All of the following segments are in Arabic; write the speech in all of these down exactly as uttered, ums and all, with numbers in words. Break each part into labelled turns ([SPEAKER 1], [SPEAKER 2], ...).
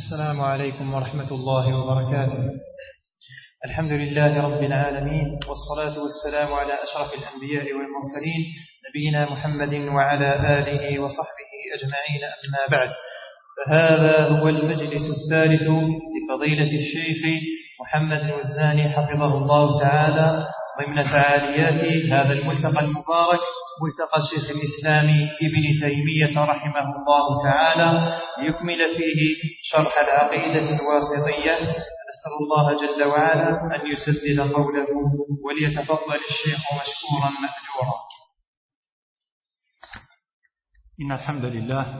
[SPEAKER 1] السلام عليكم ورحمة الله وبركاته. الحمد لله رب العالمين، والصلاة والسلام على أشرف الأنبياء والمرسلين نبينا محمد وعلى آله وصحبه أجمعين، أما بعد، فهذا هو المجلس الثالث لفضيلة الشيخ محمد الوزاني حفظه الله تعالى ضمن فعاليات هذا الملتقى المبارك، ملتقى الشيخ الإسلامي ابن تيمية رحمه الله تعالى، ليكمل فيه شرح العقيدة الواسطية. نسأل الله جل وعلا أن يسدد قوله، وليتفضل الشيخ مشكورا مأجورا.
[SPEAKER 2] إن الحمد لله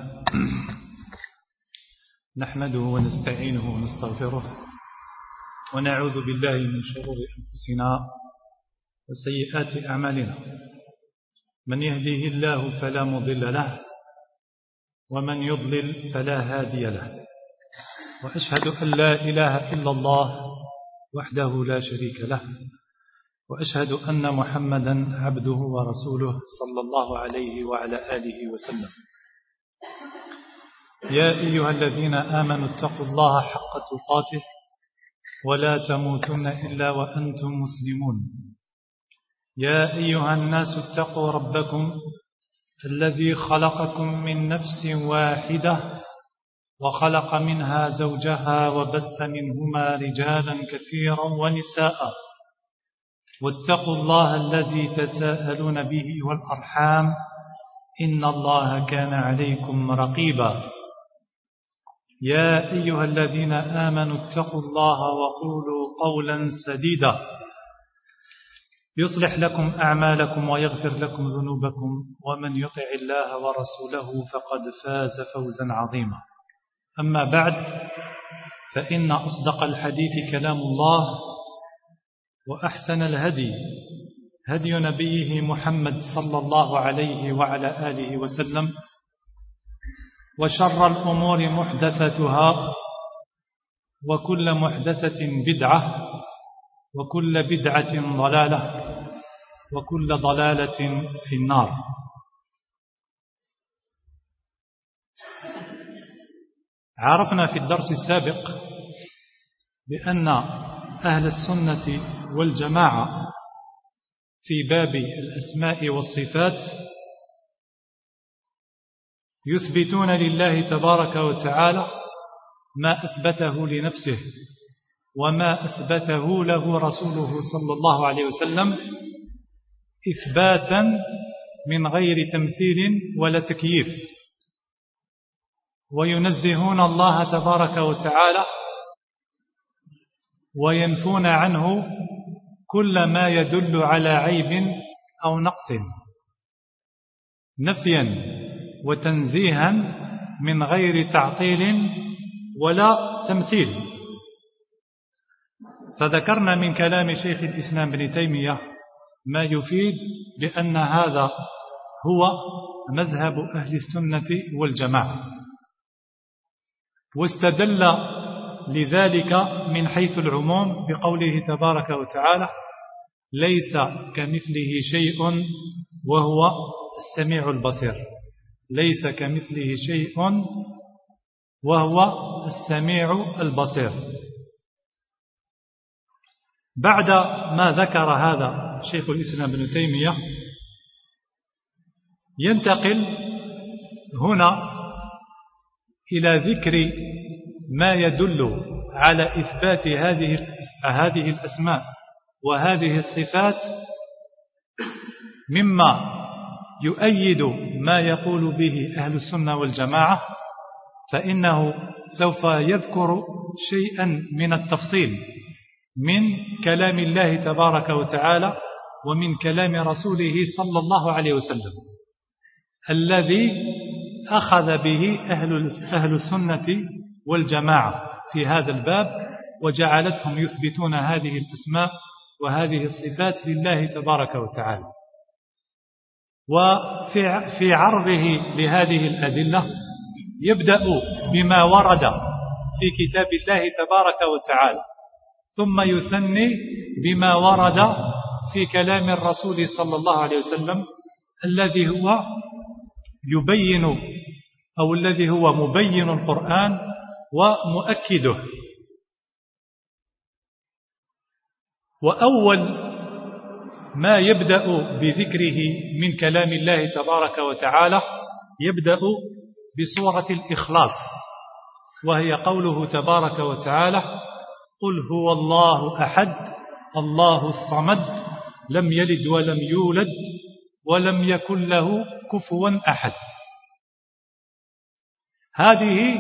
[SPEAKER 2] نحمده ونستعينه ونستغفره، ونعوذ بالله من شرور أنفسنا وسيئات أعمالنا. من يهديه الله فلا مضل له، ومن يضلل فلا هادي له. وأشهد أن لا إله إلا الله وحده لا شريك له، وأشهد أن محمدا عبده ورسوله صلى الله عليه وعلى آله وسلم. يا أيها الذين آمنوا اتقوا الله حق تقاته ولا تموتن إلا وأنتم مسلمون. يا أيها الناس اتقوا ربكم الذي خلقكم من نفس واحدة وخلق منها زوجها وبث منهما رجالا كثيرا ونساء، واتقوا الله الذي تساءلون به والأرحام إن الله كان عليكم رقيبا. يا أيها الذين آمنوا اتقوا الله وقولوا قولا سديدا يصلح لكم أعمالكم ويغفر لكم ذنوبكم، ومن يطع الله ورسوله فقد فاز فوزا عظيما. أما بعد، فإن أصدق الحديث كلام الله، وأحسن الهدي هدي نبيه محمد صلى الله عليه وعلى آله وسلم، وشر الأمور محدثتها، وكل محدثة بدعة، وكل بدعة ضلالة، وكل ضلالة في النار. عرفنا في الدرس السابق بأن أهل السنة والجماعة في باب الأسماء والصفات يثبتون لله تبارك وتعالى ما أثبته لنفسه وما أثبته له رسوله صلى الله عليه وسلم، إثباتا من غير تمثيل ولا تكييف، وينزهون الله تبارك وتعالى وينفون عنه كل ما يدل على عيب أو نقص، نفيا وتنزيها من غير تعطيل ولا تمثيل. فذكرنا من كلام شيخ الإسلام ابن تيمية ما يفيد بأن هذا هو مذهب أهل السنة والجماعة، واستدل لذلك من حيث العموم بقوله تبارك وتعالى: ليس كمثله شيء وهو السميع البصير. ليس كمثله شيء وهو السميع البصير. بعد ما ذكر هذا شيخ الإسلام ابن تيمية، ينتقل هنا إلى ذكر ما يدل على إثبات هذه هذه الأسماء وهذه الصفات مما يؤيد ما يقول به أهل السنة والجماعة، فإنه سوف يذكر شيئا من التفصيل من كلام الله تبارك وتعالى ومن كلام رسوله صلى الله عليه وسلم، الذي أخذ به أهل أهل السنة والجماعة في هذا الباب، وجعلتهم يثبتون هذه الأسماء وهذه الصفات لله تبارك وتعالى. وفي في عرضه لهذه الأدلة يبدأ بما ورد في كتاب الله تبارك وتعالى، ثم يثني بما ورد في كلام الرسول صلى الله عليه وسلم، الذي هو يبين أو الذي هو مبين القرآن ومؤكده. وأول ما يبدأ بذكره من كلام الله تبارك وتعالى يبدأ بسورة الإخلاص، وهي قوله تبارك وتعالى: قل هو الله أحد الله الصمد لم يلد ولم يولد ولم يكن له كفوا أحد. هذه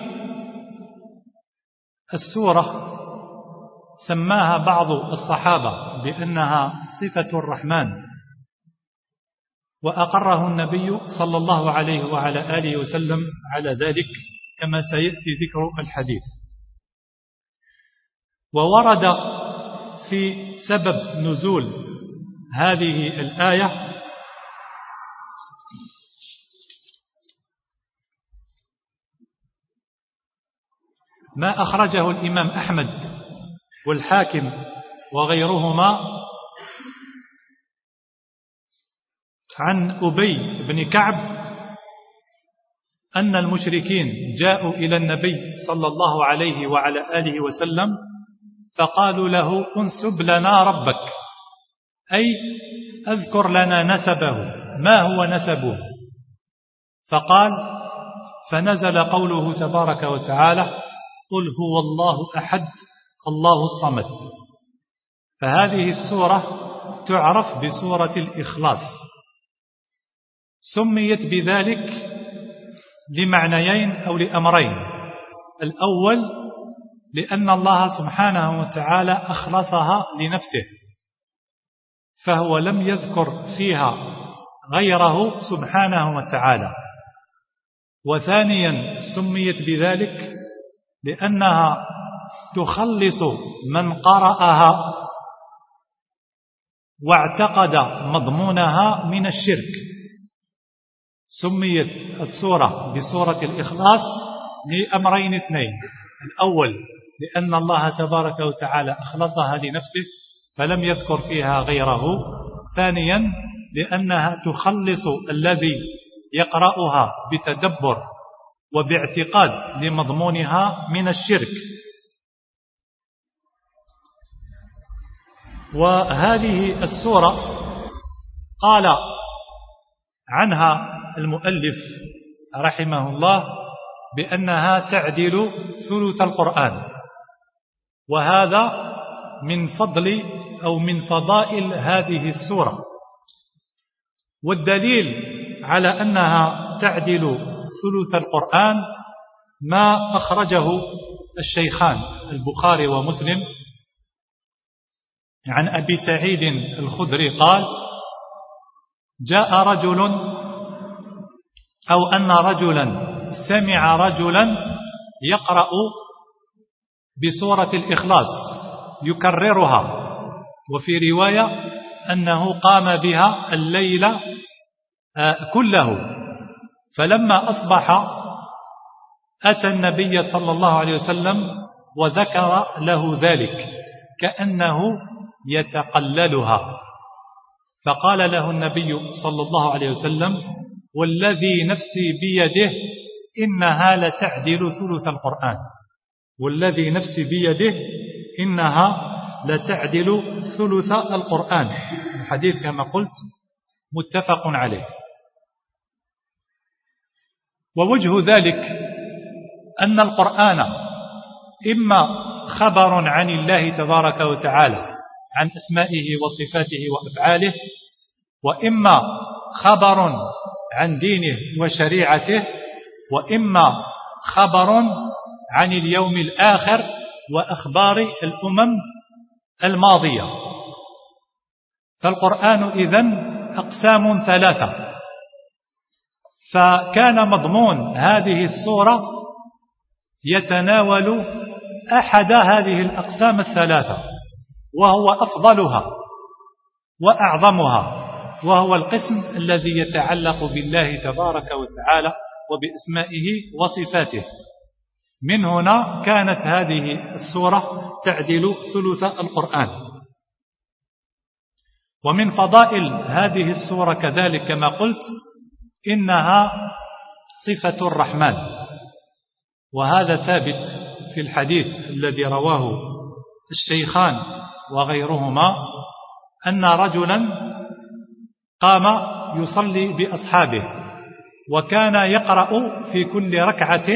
[SPEAKER 2] السورة سماها بعض الصحابة بأنها صفة الرحمن، وأقره النبي صلى الله عليه وعلى آله وسلم على ذلك كما سيأتي ذكر الحديث. وورد في سبب نزول هذه الآية ما أخرجه الإمام أحمد والحاكم وغيرهما عن أبي بن كعب أن المشركين جاءوا إلى النبي صلى الله عليه وعلى آله وسلم فقالوا له: انسب لنا ربك، أي أذكر لنا نسبه، ما هو نسبه؟ فقال: فنزل قوله تبارك وتعالى: قل هو الله أحد الله الصمد. فهذه السورة تعرف بسورة الإخلاص، سميت بذلك لمعنيين أو لأمرين. الأول لأن الله سبحانه وتعالى أخلصها لنفسه، فهو لم يذكر فيها غيره سبحانه وتعالى. وثانيا سميت بذلك لأنها تخلص من قرأها واعتقد مضمونها من الشرك. سميت السورة بسورة الإخلاص لأمرين اثنين: الأول لأن الله تبارك وتعالى أخلصها لنفسه فلم يذكر فيها غيره. ثانيا لأنها تخلص الذي يقرأها بتدبر وباعتقاد لمضمونها من الشرك. وهذه السورة قال عنها المؤلف رحمه الله بأنها تعدل ثلث القرآن، وهذا من فضل أو من فضائل هذه السورة. والدليل على أنها تعدل ثلث القرآن ما أخرجه الشيخان البخاري ومسلم عن أبي سعيد الخدري قال: جاء رجل أو أن رجلا سمع رجلا يقرأ بسورة الإخلاص يكررها، وفي رواية أنه قام بها الليل كله. فلما أصبح أتى النبي صلى الله عليه وسلم وذكر له ذلك كأنه يتقللها، فقال له النبي صلى الله عليه وسلم: والذي نفسي بيده إنها لتعدل ثلث القرآن، والذي نفسي بيده إنها لتعدل ثلث القرآن. الحديث كما قلت متفق عليه. ووجه ذلك أن القرآن إما خبر عن الله تبارك وتعالى عن أسمائه وصفاته وأفعاله، وإما خبر عن دينه وشريعته، وإما خبر عن اليوم الآخر وأخبار الأمم الماضية. فالقرآن إذن أقسام ثلاثة. فكان مضمون هذه السورة يتناول أحد هذه الأقسام الثلاثة، وهو أفضلها وأعظمها، وهو القسم الذي يتعلق بالله تبارك وتعالى وبأسمائه وصفاته. من هنا كانت هذه السورة تعدل ثلث القرآن. ومن فضائل هذه السورة كذلك كما قلت إنها صفة الرحمن، وهذا ثابت في الحديث الذي رواه الشيخان وغيرهما أن رجلا قام يصلي بأصحابه، وكان يقرأ في كل ركعة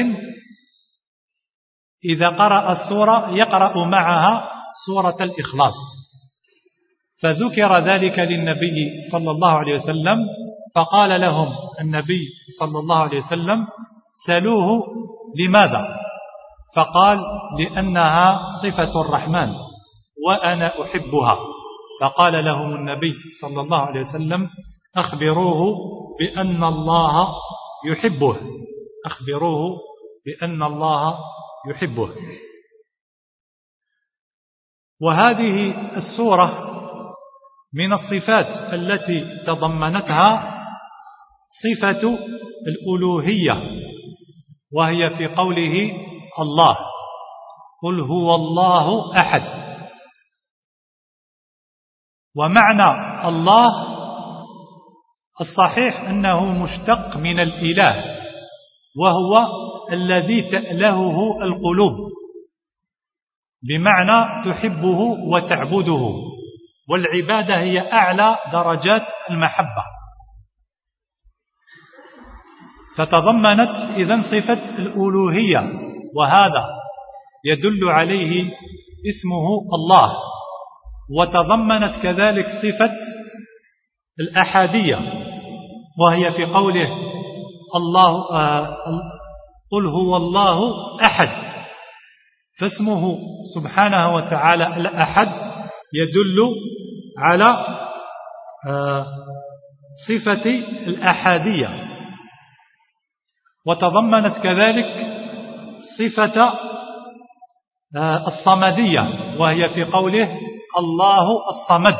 [SPEAKER 2] إذا قرأ السورة يقرأ معها سورة الإخلاص، فذكر ذلك للنبي صلى الله عليه وسلم، فقال لهم النبي صلى الله عليه وسلم: سألوه لماذا؟ فقال: لأنها صفة الرحمن وأنا أحبها. فقال لهم النبي صلى الله عليه وسلم: أخبروه بأن الله يحبه، أخبروه بأن الله يحبه. وهذه السورة من الصفات التي تضمنتها صفة الألوهية، وهي في قوله الله: قل هو الله أحد. ومعنى الله الصحيح أنه مشتق من الإله، وهو الذي تألهه القلوب، بمعنى تحبه وتعبده، والعبادة هي أعلى درجات المحبة. فتضمنت إذن صفة الألوهية، وهذا يدل عليه اسمه الله. وتضمنت كذلك صفة الأحادية، وهي في قوله الله آه قل هو الله أحد، فاسمه سبحانه وتعالى الأحد يدل على آه صفة الأحادية. وتضمنت كذلك صفة آه الصمدية، وهي في قوله الله الصمد.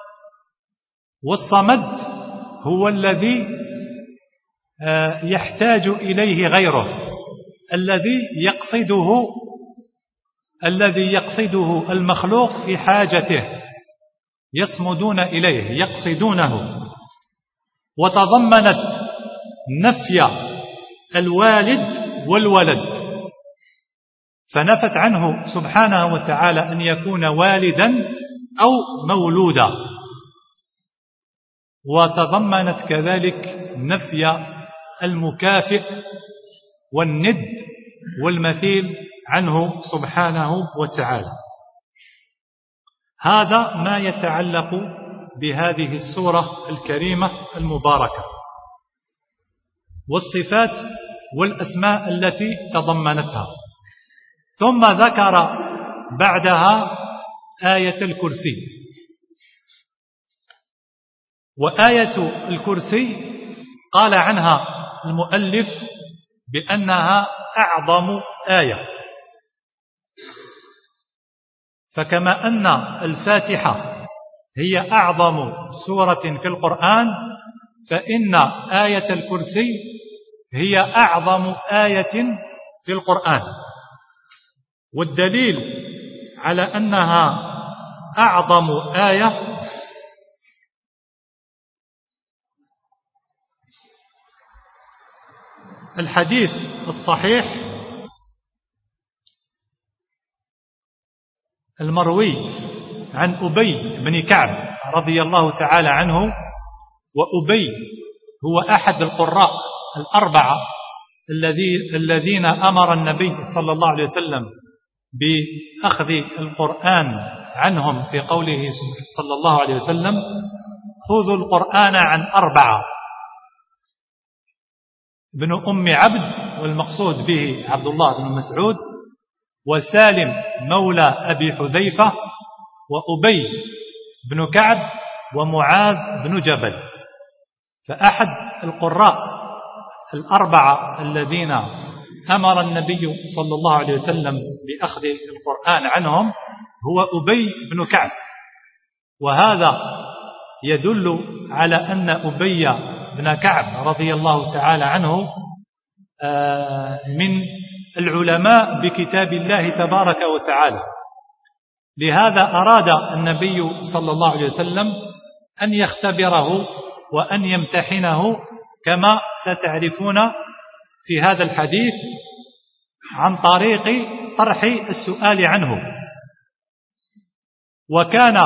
[SPEAKER 2] والصمد هو الذي آه يحتاج إليه غيره، الذي يقصده الذي يقصده المخلوق في حاجته، يصمدون إليه، يقصدونه. وتضمنت نفي الوالد والولد، فنفت عنه سبحانه وتعالى أن يكون والدا أو مولودا. وتضمنت كذلك نفي المكافئ والند والمثيل عنه سبحانه وتعالى. هذا ما يتعلق بهذه السورة الكريمة المباركة، والصفات والأسماء التي تضمنتها. ثم ذكر بعدها آية الكرسي. وآية الكرسي قال عنها المؤلف بأنها أعظم آية، فكما أن الفاتحة هي أعظم سورة في القرآن، فإن آية الكرسي هي أعظم آية في القرآن. والدليل على أنها أعظم آية الحديث الصحيح المروي عن أبي بن كعب رضي الله تعالى عنه. وأبي هو أحد القراء الأربعة الذين أمر النبي صلى الله عليه وسلم بأخذ القرآن عنهم في قوله صلى الله عليه وسلم: خذوا القرآن عن أربعة: ابن أم عبد، والمقصود به عبد الله بن مسعود، وسالم مولى أبي حذيفة، وأبي بن كعب، ومعاذ بن جبل. فأحد القراء الأربعة الذين أمر النبي صلى الله عليه وسلم بأخذ القرآن عنهم هو أبي بن كعب. وهذا يدل على أن أبي بن كعب رضي الله تعالى عنه من العلماء بكتاب الله تبارك وتعالى. لهذا أراد النبي صلى الله عليه وسلم أن يختبره وأن يمتحنه، كما ستعرفون في هذا الحديث، عن طريق طرح السؤال عنه. وكان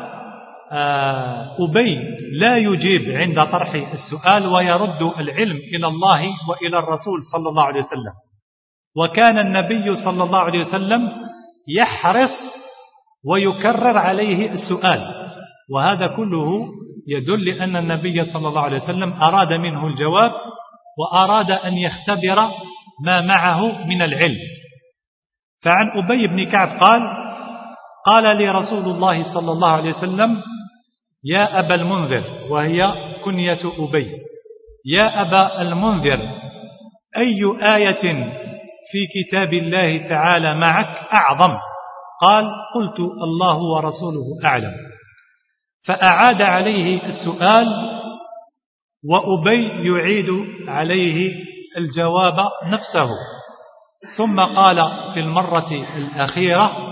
[SPEAKER 2] أبي لا يجيب عند طرح السؤال ويرد العلم إلى الله وإلى الرسول صلى الله عليه وسلم. وكان النبي صلى الله عليه وسلم يحرص ويكرر عليه السؤال، وهذا كله يدل أن النبي صلى الله عليه وسلم أراد منه الجواب وأراد أن يختبر ما معه من العلم. فعن أبي بن كعب قال: قال لي رسول الله صلى الله عليه وسلم: يا أبا المنذر، وهي كنية أبي، يا أبا المنذر، أي آية في كتاب الله تعالى معك أعظم؟ قال: قلت: الله ورسوله أعلم. فأعاد عليه السؤال، وأبي يعيد عليه الجواب نفسه، ثم قال في المرة الأخيرة: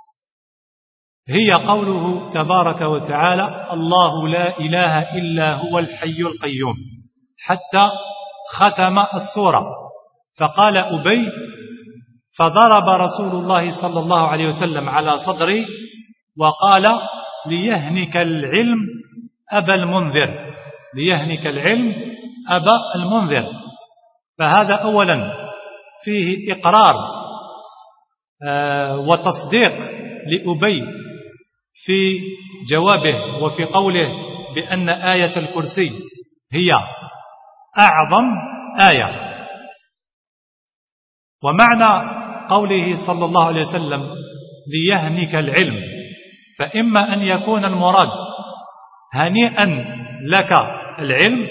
[SPEAKER 2] هي قوله تبارك وتعالى: الله لا إله إلا هو الحي القيوم، حتى ختم السورة. فقال أبي: فضرب رسول الله صلى الله عليه وسلم على صدري وقال: ليهنك العلم أبا المنذر، ليهنك العلم أبا المنذر. فهذا أولا فيه إقرار وتصديق لأبي في جوابه وفي قوله بأن آية الكرسي هي أعظم آية. ومعنى قوله صلى الله عليه وسلم ليهنك العلم، فإما أن يكون المراد هنيئا لك العلم،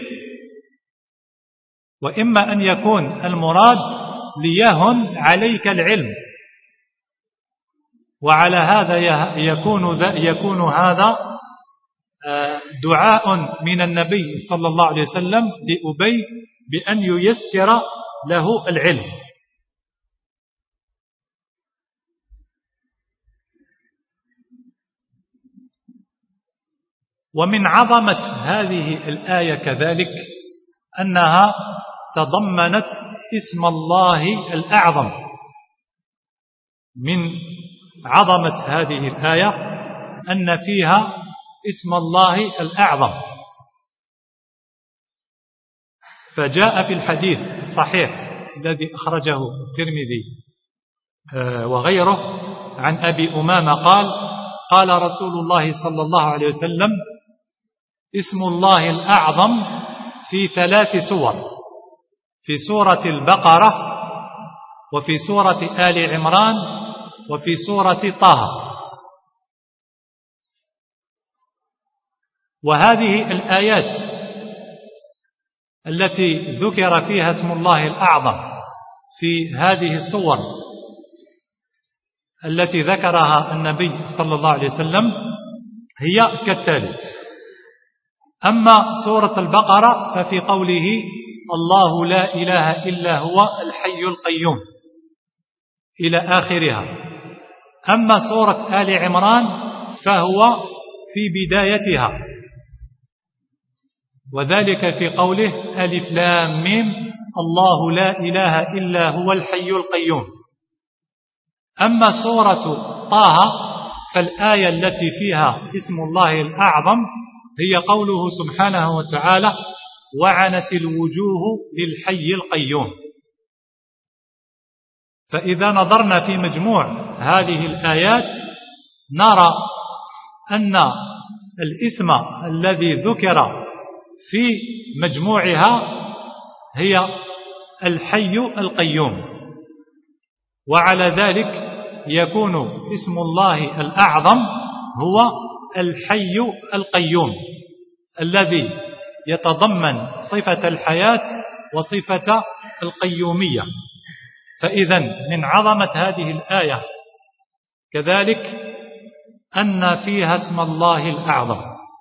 [SPEAKER 2] وإما أن يكون المراد ليهن عليك العلم. وعلى هذا يكون يكون هذا دعاء من النبي صلى الله عليه وسلم لأبي بأن ييسر له العلم. ومن عظمة هذه الآية كذلك أنها تضمنت اسم الله الأعظم. من عظمة هذه الآية أن فيها اسم الله الأعظم. فجاء في الحديث الصحيح الذي أخرجه الترمذي وغيره عن أبي أمامة قال: قال رسول الله صلى الله عليه وسلم: اسم الله الأعظم في ثلاث سور، في سورة البقرة، وفي سورة آل عمران، وفي سورة طه. وهذه الآيات التي ذكر فيها اسم الله الأعظم في هذه السور التي ذكرها النبي صلى الله عليه وسلم هي كالتالي: أما سورة البقرة ففي قوله: الله لا إله إلا هو الحي القيوم إلى آخرها. أما سورة آل عمران فهو في بدايتها، وذلك في قوله: ألف لام ميم الله لا إله إلا هو الحي القيوم. أما سورة طه فالآية التي فيها اسم الله الأعظم هي قوله سبحانه وتعالى: وعنت الوجوه للحي القيوم. فإذا نظرنا في مجموع هذه الآيات نرى أن الاسم الذي ذكر في مجموعها هي الحي القيوم. وعلى ذلك يكون اسم الله الأعظم هو الحي القيوم الذي يتضمن صفة الحياة وصفة القيومية. فإذا من عظمة هذه الآية كذلك أن فيها اسم الله الأعظم.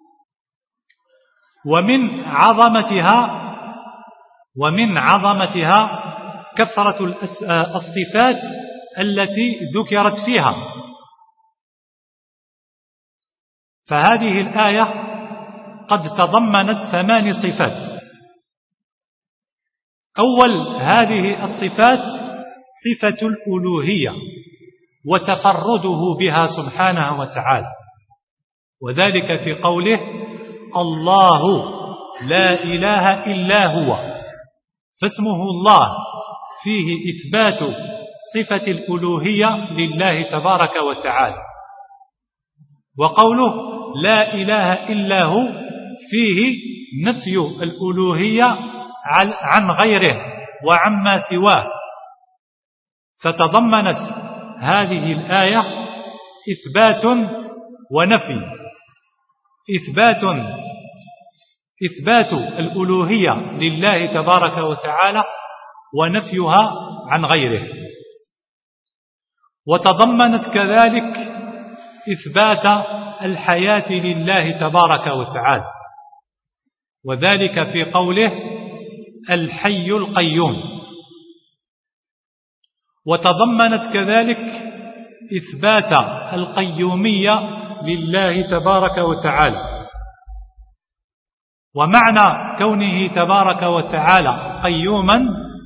[SPEAKER 2] ومن عظمتها ومن عظمتها كثرة الصفات التي ذكرت فيها. فهذه الآية قد تضمنت ثمان صفات. أول هذه الصفات صفة الألوهية، وتفرده بها سبحانه وتعالى، وذلك في قوله الله لا إله إلا هو، فاسمه الله فيه إثبات صفة الألوهية لله تبارك وتعالى، وقوله لا إله إلا هو فيه نفي الألوهية عن غيره وعما سواه. فتضمنت هذه الآية إثبات ونفي، إثبات إثبات الألوهية لله تبارك وتعالى ونفيها عن غيره، وتضمنت كذلك إثبات الحياة لله تبارك وتعالى، وذلك في قوله الحي القيوم، وتضمنت كذلك إثبات القيومية لله تبارك وتعالى. ومعنى كونه تبارك وتعالى قيوما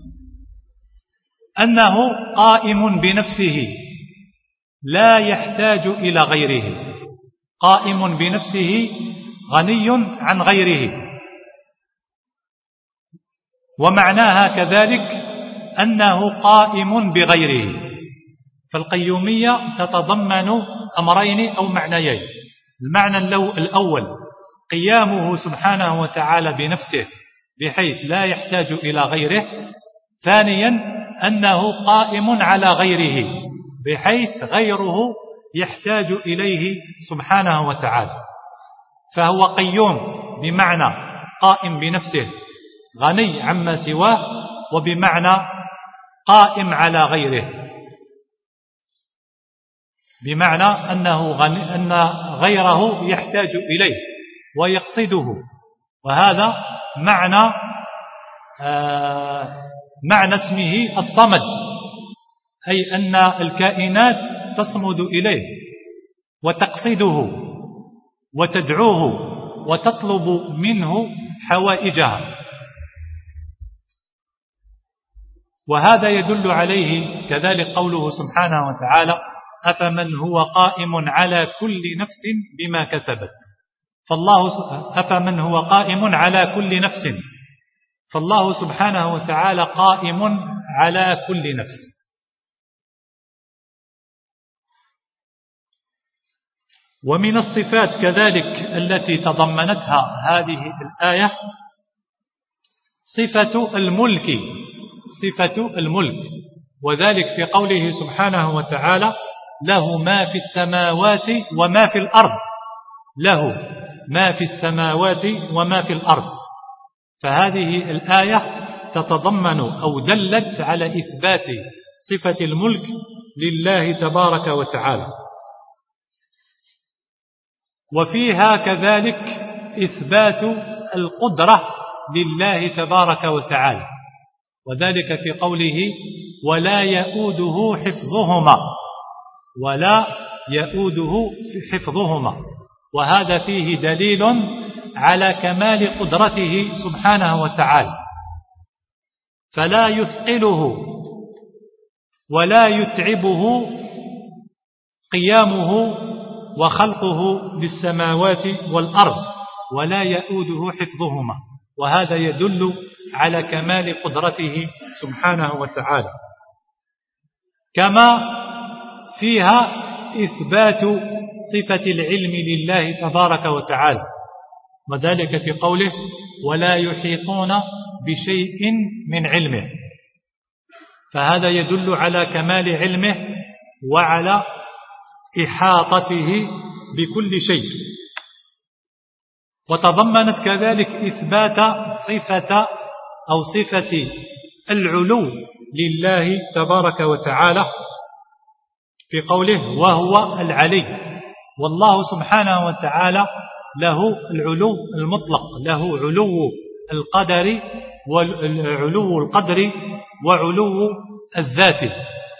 [SPEAKER 2] أنه قائم بنفسه لا يحتاج إلى غيره، قائم بنفسه غني عن غيره. ومعناها كذلك أنه قائم بغيره. فالقيومية تتضمن أمرين أو معنيين. المعنى الأول قيامه سبحانه وتعالى بنفسه بحيث لا يحتاج إلى غيره. ثانيا أنه قائم على غيره بحيث غيره يحتاج إليه سبحانه وتعالى. فهو قيوم بمعنى قائم بنفسه غني عما سواه، وبمعنى قائم على غيره بمعنى أنه غني أن غيره يحتاج إليه ويقصده. وهذا معنى آه معنى اسمه الصمد، أي أن الكائنات تصمد إليه وتقصده وتدعوه وتطلب منه حوائجها. وهذا يدل عليه كذلك قوله سبحانه وتعالى أفمن هو قائم على كل نفس بما كسبت. فالله أفمن هو قائم على كل نفس، فالله سبحانه وتعالى قائم على كل نفس. ومن الصفات كذلك التي تضمنتها هذه الآية صفة الملك، صفة الملك، وذلك في قوله سبحانه وتعالى له ما في السماوات وما في الأرض، له ما في السماوات وما في الأرض. فهذه الآية تتضمن أو دلت على إثبات صفة الملك لله تبارك وتعالى. وفيها كذلك إثبات القدرة لله تبارك وتعالى، وذلك في قوله ولا يؤوده حفظهما، ولا يؤوده حفظهما. وهذا فيه دليل على كمال قدرته سبحانه وتعالى، فلا يثقله ولا يتعبه قيامه وخلقه للسماوات والأرض، ولا يؤوده حفظهما. وهذا يدل على كمال قدرته سبحانه وتعالى. كما فيها إثبات صفة العلم لله تبارك وتعالى، وذلك في قوله ولا يحيطون بشيء من علمه. فهذا يدل على كمال علمه وعلى إحاطته بكل شيء. وتضمنت كذلك إثبات صفة أو صفة العلو لله تبارك وتعالى في قوله وهو العلي. والله سبحانه وتعالى له العلو المطلق، له علو القدر والعلو القدر وعلو الذات.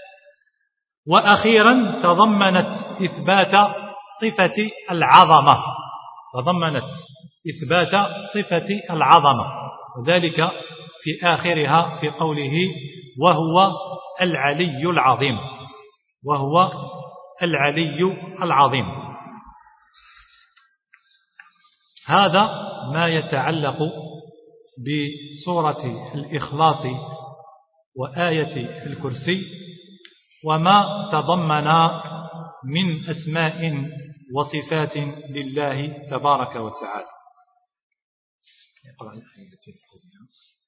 [SPEAKER 2] وأخيرا تضمنت إثبات صفة العظمة، تضمنت إثبات صفة العظمة، وذلك في آخرها في قوله وهو العلي العظيم، وهو العلي العظيم. هذا ما يتعلق بسورة الإخلاص وآية الكرسي وما تضمن من أسماء وصفات لله تبارك وتعالى. يقرأ الآية التي تليها.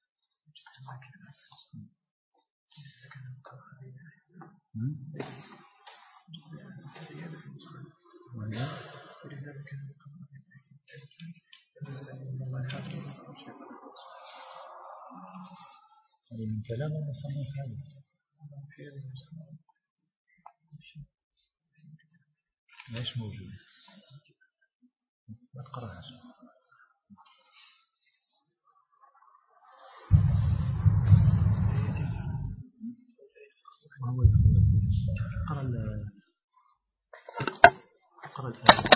[SPEAKER 2] هذا من كلام المصنف هذا ليش موجود؟ ما تقرأها. وهو اقرأ اقرأ الآية.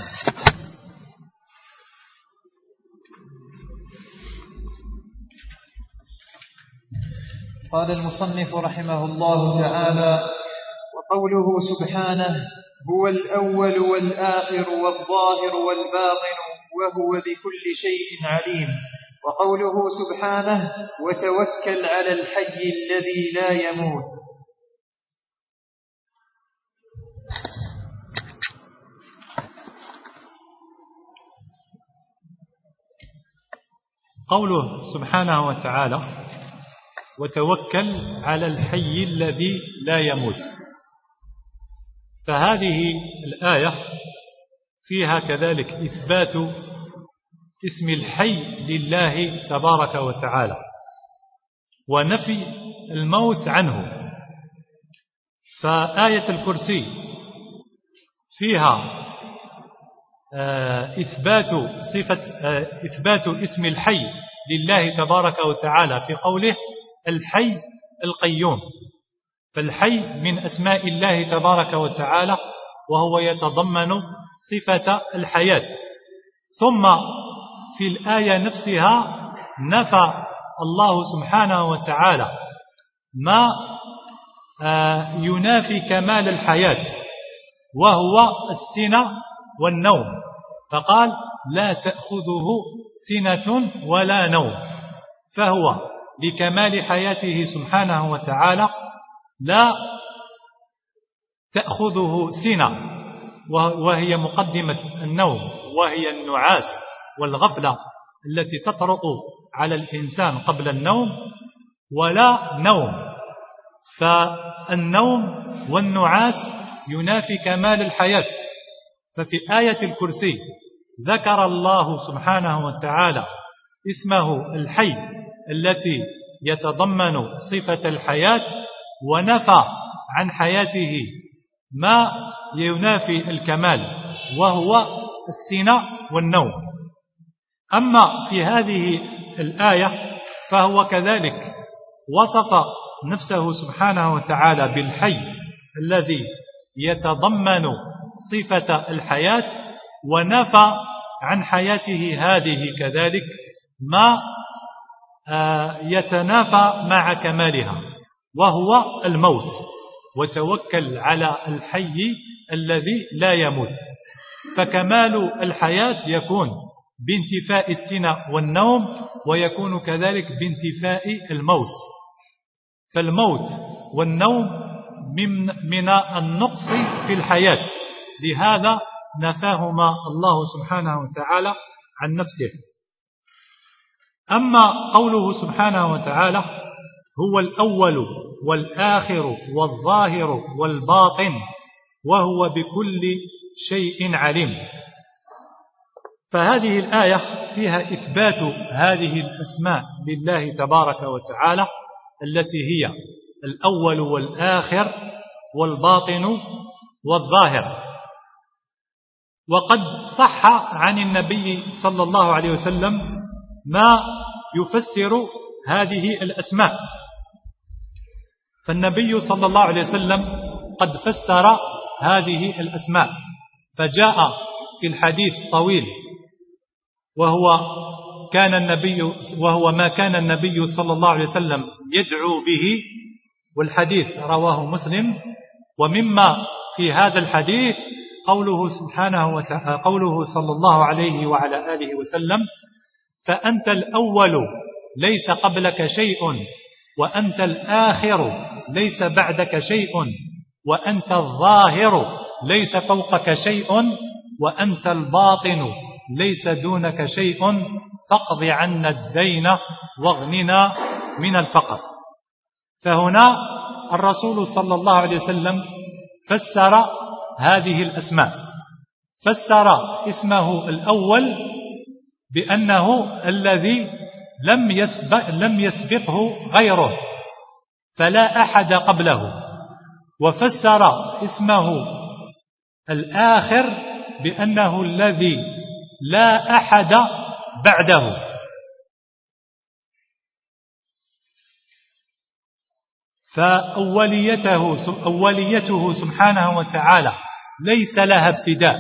[SPEAKER 1] قال المصنف رحمه الله تعالى: وقوله سبحانه: هو الأول والآخر والظاهر والباطن وهو بكل شيء عليم. وقوله سبحانه: وتوكل على الحي الذي لا يموت.
[SPEAKER 2] قوله سبحانه وتعالى: وتوكل على الحي الذي لا يموت، فهذه الآية فيها كذلك إثبات اسم الحي لله تبارك وتعالى ونفي الموت عنه. فآية الكرسي فيها إثبات صفة إثبات اسم الحي لله تبارك وتعالى في قوله الحي القيوم، فالحي من أسماء الله تبارك وتعالى وهو يتضمن صفة الحياة. ثم في الآية نفسها نفى الله سبحانه وتعالى ما ينافي كمال الحياة وهو السنة والنوم، فقال لا تأخذه سنة ولا نوم، فهو لكمال حياته سبحانه وتعالى لا تأخذه سنة وهي مقدمة النوم، وهي النعاس والغفلة التي تطرق على الإنسان قبل النوم، ولا نوم، فالنوم والنعاس ينافي كمال الحياة. ففي آية الكرسي ذكر الله سبحانه وتعالى اسمه الحي التي يتضمن صفة الحياة ونفى عن حياته ما ينافي الكمال وهو السنة والنوم. أما في هذه الآية فهو كذلك وصف نفسه سبحانه وتعالى بالحي الذي يتضمن صفة الحياة ونفى عن حياته هذه كذلك ما يتنافى مع كمالها وهو الموت. وتوكل على الحي الذي لا يموت، فكمال الحياة يكون بانتفاء السنة والنوم، ويكون كذلك بانتفاء الموت. فالموت والنوم من, من النقص في الحياة، لهذا نفاهما الله سبحانه وتعالى عن نفسه. أما قوله سبحانه وتعالى هو الأول والآخر والظاهر والباطن وهو بكل شيء عليم، فهذه الآية فيها إثبات هذه الأسماء لله تبارك وتعالى التي هي الأول والآخر والباطن والظاهر. وقد صح عن النبي صلى الله عليه وسلم ما يفسر هذه الأسماء، فالنبي صلى الله عليه وسلم قد فسر هذه الأسماء، فجاء في الحديث طويل وهو كان النبي وهو ما كان النبي صلى الله عليه وسلم يدعو به، والحديث رواه مسلم. ومما في هذا الحديث قوله سبحانه وتعالى قوله صلى الله عليه وعلى آله وسلم: فأنت الأول ليس قبلك شيء، وأنت الآخر ليس بعدك شيء، وأنت الظاهر ليس فوقك شيء، وأنت الباطن ليس دونك شيء، فاقض عنا الدين واغننا من الفقر. فهنا الرسول صلى الله عليه وسلم فسر هذه الأسماء، فسر اسمه الأول بأنه الذي لم يسبق لم يسبقه غيره فلا أحد قبله، وفسر اسمه الآخر بأنه الذي لا أحد بعده. فأوليته أوليته سبحانه وتعالى ليس لها ابتداء،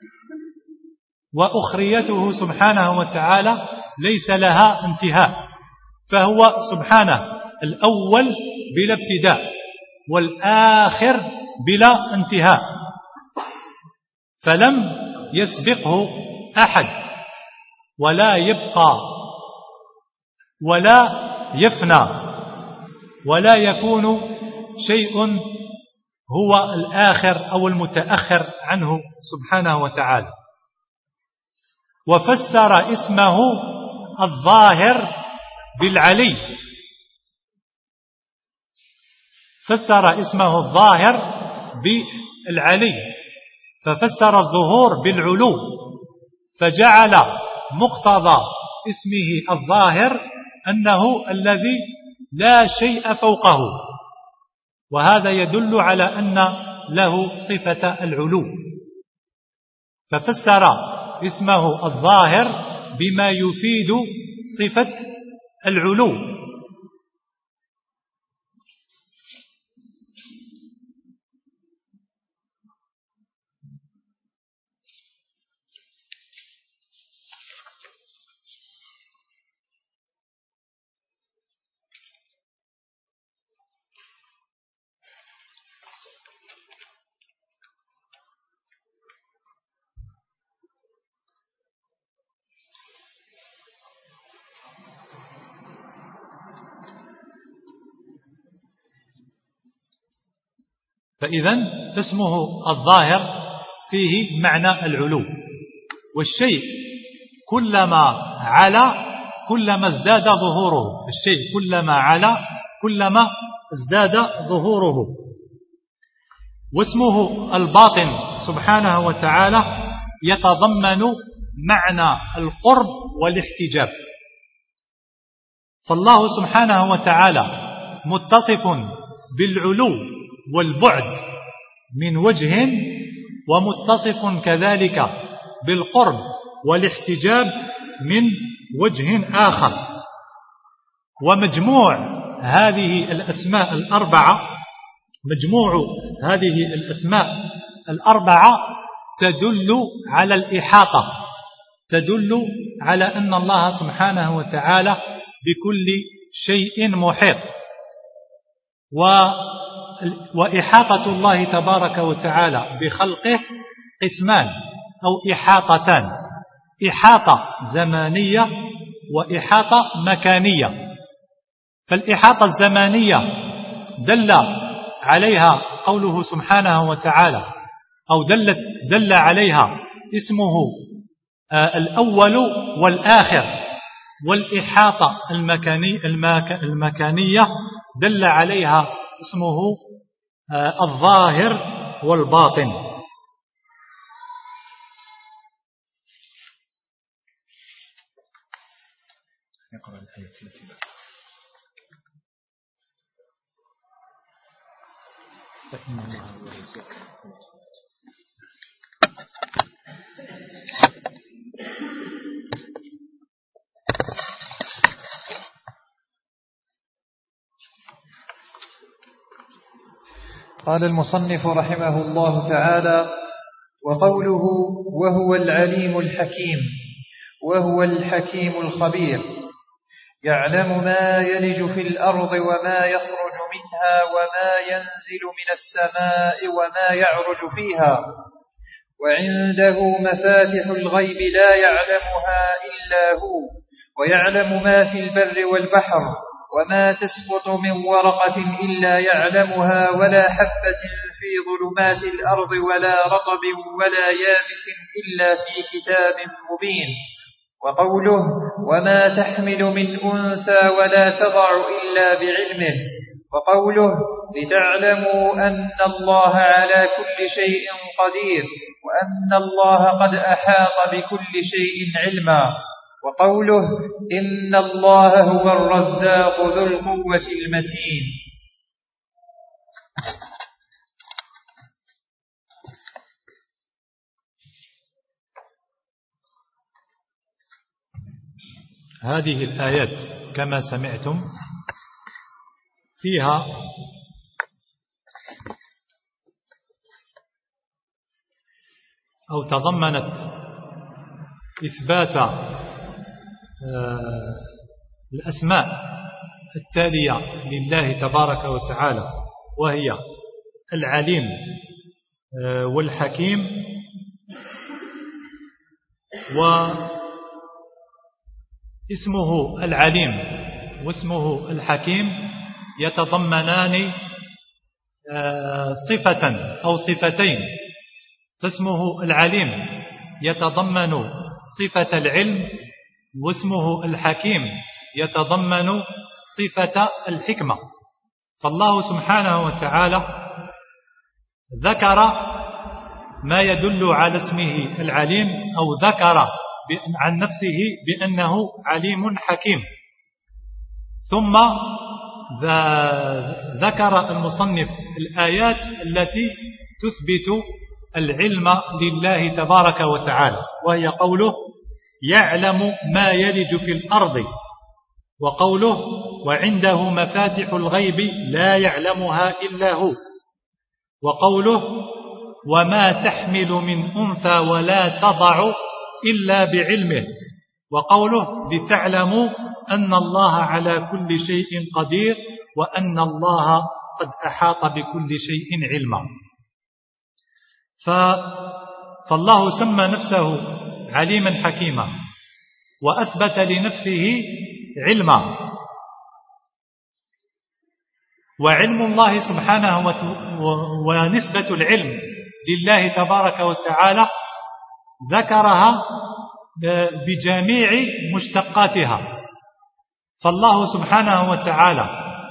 [SPEAKER 2] وأخريته سبحانه وتعالى ليس لها انتهاء، فهو سبحانه الأول بلا ابتداء والآخر بلا انتهاء، فلم يسبقه أحد ولا يبقى ولا يفنى ولا يكون شيء هو الآخر أو المتأخر عنه سبحانه وتعالى. وفسر اسمه الظاهر بالعلي، فسر اسمه الظاهر بالعلي، ففسر الظهور بالعلو، فجعل مقتضى اسمه الظاهر أنه الذي لا شيء فوقه، وهذا يدل على أن له صفة العلو، ففسر اسمه الظاهر بما يفيد صفة العلو. فإذا اسمه الظاهر فيه معنى العلو، والشيء كلما علا كلما ازداد ظهوره، الشيء كلما علا كلما ازداد ظهوره. واسمه الباطن سبحانه وتعالى يتضمن معنى القرب والاحتجاب، فالله سبحانه وتعالى متصف بالعلو والبعد من وجه، ومتصف كذلك بالقرب والاحتجاب من وجه آخر. ومجموع هذه الأسماء الأربعة مجموع هذه الأسماء الأربعة تدل على الإحاطة، تدل على أن الله سبحانه وتعالى بكل شيء محيط. و وإحاطة الله تبارك وتعالى بخلقه قسمان أو إحاطتان: إحاطة زمانية وإحاطة مكانية. فالإحاطة الزمانية دل عليها قوله سبحانه وتعالى، أو دلت دل عليها اسمه الأول والآخر. والإحاطة المكاني المكانية دل عليها اسمه الظاهر والباطن. نقرأ الآية التي بعد. فإن الله هو الرزاق.
[SPEAKER 1] قال المصنف رحمه الله تعالى: وقوله وهو العليم الحكيم وهو الحكيم الخبير، يعلم ما يلج في الأرض وما يخرج منها وما ينزل من السماء وما يعرج فيها وعنده مفاتح الغيب لا يعلمها إلا هو ويعلم ما في البر والبحر وما تسقط من ورقة إلا يعلمها ولا حبة في ظلمات الأرض ولا رطب ولا يابس إلا في كتاب مبين. وقوله وما تحمل من أنثى ولا تضع إلا بعلمه. وقوله لتعلموا أن الله على كل شيء قدير وأن الله قد أحاط بكل شيء علما. وقوله إن الله هو الرزاق ذو القوة المتين.
[SPEAKER 2] هذه الآيات كما سمعتم فيها أو تضمنت إثبات الأسماء التالية لله تبارك وتعالى، وهي العليم والحكيم واسمه العليم واسمه الحكيم يتضمنان صفة أو صفتين. فاسمه العليم يتضمن صفة العلم، واسمه الحكيم يتضمن صفة الحكمة. فالله سبحانه وتعالى ذكر ما يدل على اسمه العليم أو ذكر عن نفسه بأنه عليم حكيم. ثم ذكر المصنف الآيات التي تثبت العلم لله تبارك وتعالى، وهي قوله يعلم ما يلج في الأرض، وقوله وعنده مفاتح الغيب لا يعلمها إلا هو، وقوله وما تحمل من أنثى ولا تضع إلا بعلمه، وقوله لتعلموا أن الله على كل شيء قدير وأن الله قد أحاط بكل شيء علما. فالله سمى نفسه عليما حكيما وأثبت لنفسه علما. وعلم الله سبحانه ونسبة العلم لله تبارك وتعالى ذكرها بجميع مشتقاتها. فالله سبحانه وتعالى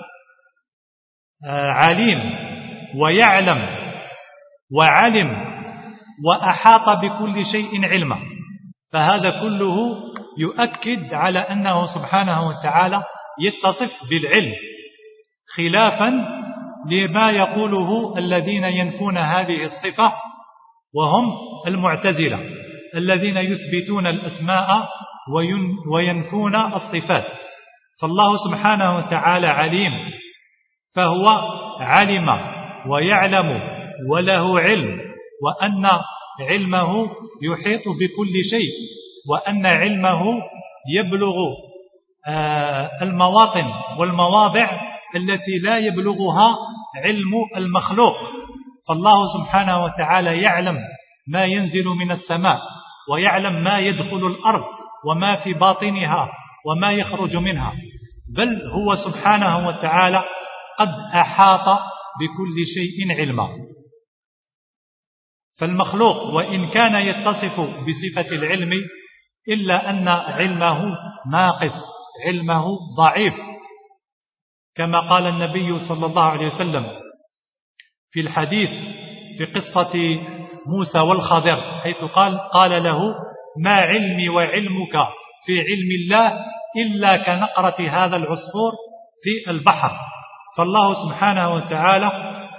[SPEAKER 2] عليم ويعلم وعلم وأحاط بكل شيء علما، فهذا كله يؤكد على أنه سبحانه وتعالى يتصف بالعلم، خلافا لما يقوله الذين ينفون هذه الصفة وهم المعتزلة الذين يثبتون الأسماء وينفون الصفات. فالله سبحانه وتعالى عليم، فهو علم ويعلم وله علم، وأن علمه يحيط بكل شيء، وأن علمه يبلغ المواطن والمواضع التي لا يبلغها علم المخلوق. فالله سبحانه وتعالى يعلم ما ينزل من السماء، ويعلم ما يدخل الأرض وما في باطنها وما يخرج منها، بل هو سبحانه وتعالى قد أحاط بكل شيء علما. فالمخلوق وإن كان يتصف بصفة العلم إلا أن علمه ناقص، علمه ضعيف، كما قال النبي صلى الله عليه وسلم في الحديث في قصة موسى والخضر، حيث قال قال له ما علمي وعلمك في علم الله إلا كنقرة هذا العصفور في البحر. فالله سبحانه وتعالى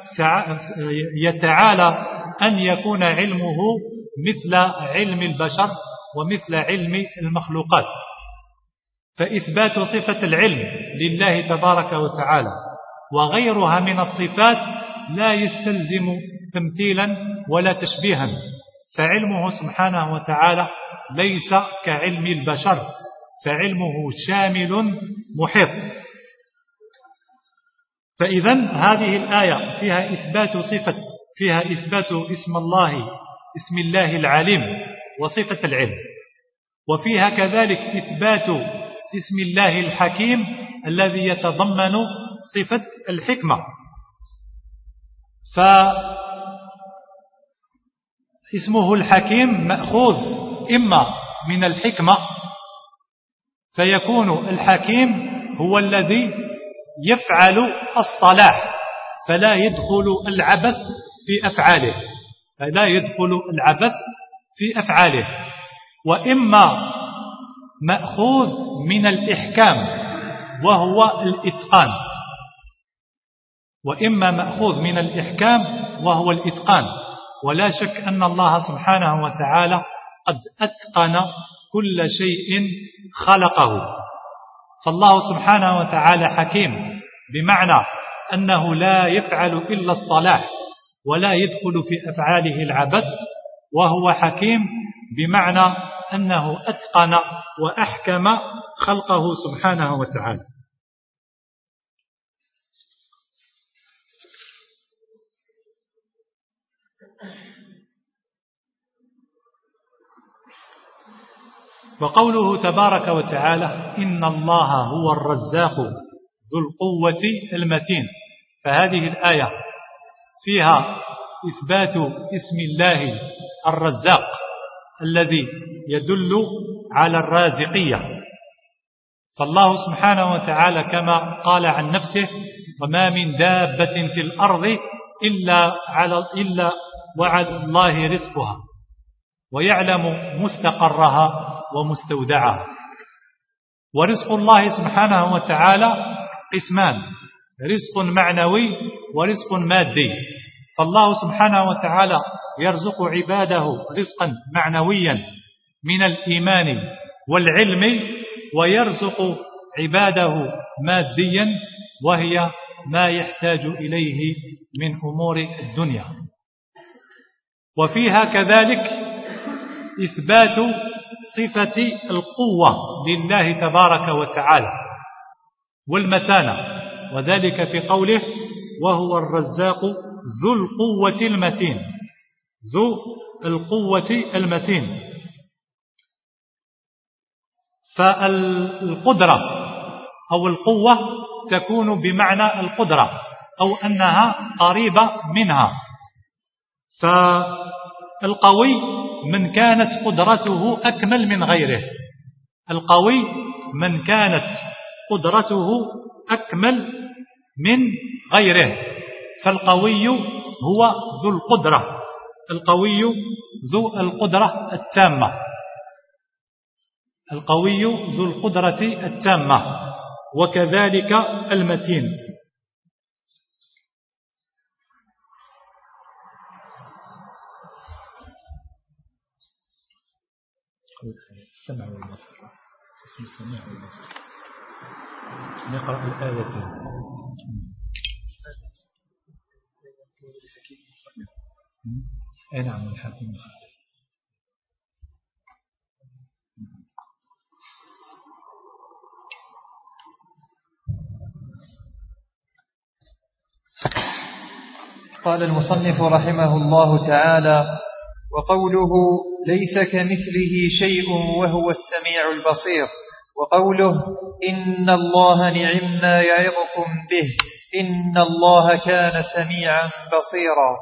[SPEAKER 2] يتعالى أن يكون علمه مثل علم البشر ومثل علم المخلوقات. فإثبات صفة العلم لله تبارك وتعالى وغيرها من الصفات لا يستلزم تمثيلا ولا تشبيها، فعلمه سبحانه وتعالى ليس كعلم البشر، فعلمه شامل محيط. فإذا هذه الآية فيها إثبات صفة فيها إثبات اسم الله اسم الله العليم وصفة العلم، وفيها كذلك إثبات اسم الله الحكيم الذي يتضمن صفة الحكمة. فاسمه الحكيم مأخوذ إما من الحكمة، فيكون الحكيم هو الذي يفعل الصلاح فلا يدخل العبث في أفعاله فلا يدخل العبث في أفعاله وإما مأخوذ من الإحكام وهو الإتقان وإما مأخوذ من الإحكام وهو الإتقان ولا شك أن الله سبحانه وتعالى قد أتقن كل شيء خلقه. فالله سبحانه وتعالى حكيم بمعنى أنه لا يفعل إلا الصلاح ولا يدخل في أفعاله العبث، وهو حكيم بمعنى أنه أتقن وأحكم خلقه سبحانه وتعالى. وقوله تبارك وتعالى إن الله هو الرزاق ذو القوة المتين، فهذه الآية فيها إثبات اسم الله الرزاق الذي يدل على الرازقية. فالله سبحانه وتعالى كما قال عن نفسه وما من دابة في الأرض إلا, على إلا وعلى الله رزقها ويعلم مستقرها ومستودعها. ورزق الله سبحانه وتعالى قسمان، رزق معنوي ورزق مادي. فالله سبحانه وتعالى يرزق عباده رزقا معنويا من الإيمان والعلم، ويرزق عباده ماديا وهي ما يحتاج إليه من أمور الدنيا. وفيها كذلك إثبات صفة القوة لله تبارك وتعالى والمتانة، وذلك في قوله وهو الرزاق ذو القوة المتين ذو القوة المتين. فالقدرة أو القوة تكون بمعنى القدرة أو أنها قريبة منها. فالقوي من كانت قدرته أكمل من غيره القوي من كانت قدرته أكمل من غيره فالقوي هو ذو القدرة القوي ذو القدرة التامة القوي ذو القدرة التامة وكذلك المتين. السمع والبصر اسم السميع والبصر. نقرأ الآيتين. أي نعم الحكيم.
[SPEAKER 1] قال المصنف رحمه الله تعالى: وقوله ليس كمثله شيء وهو السميع البصير، وقوله إن الله نعم ما يعظكم به إن الله كان سميعا بصيرا.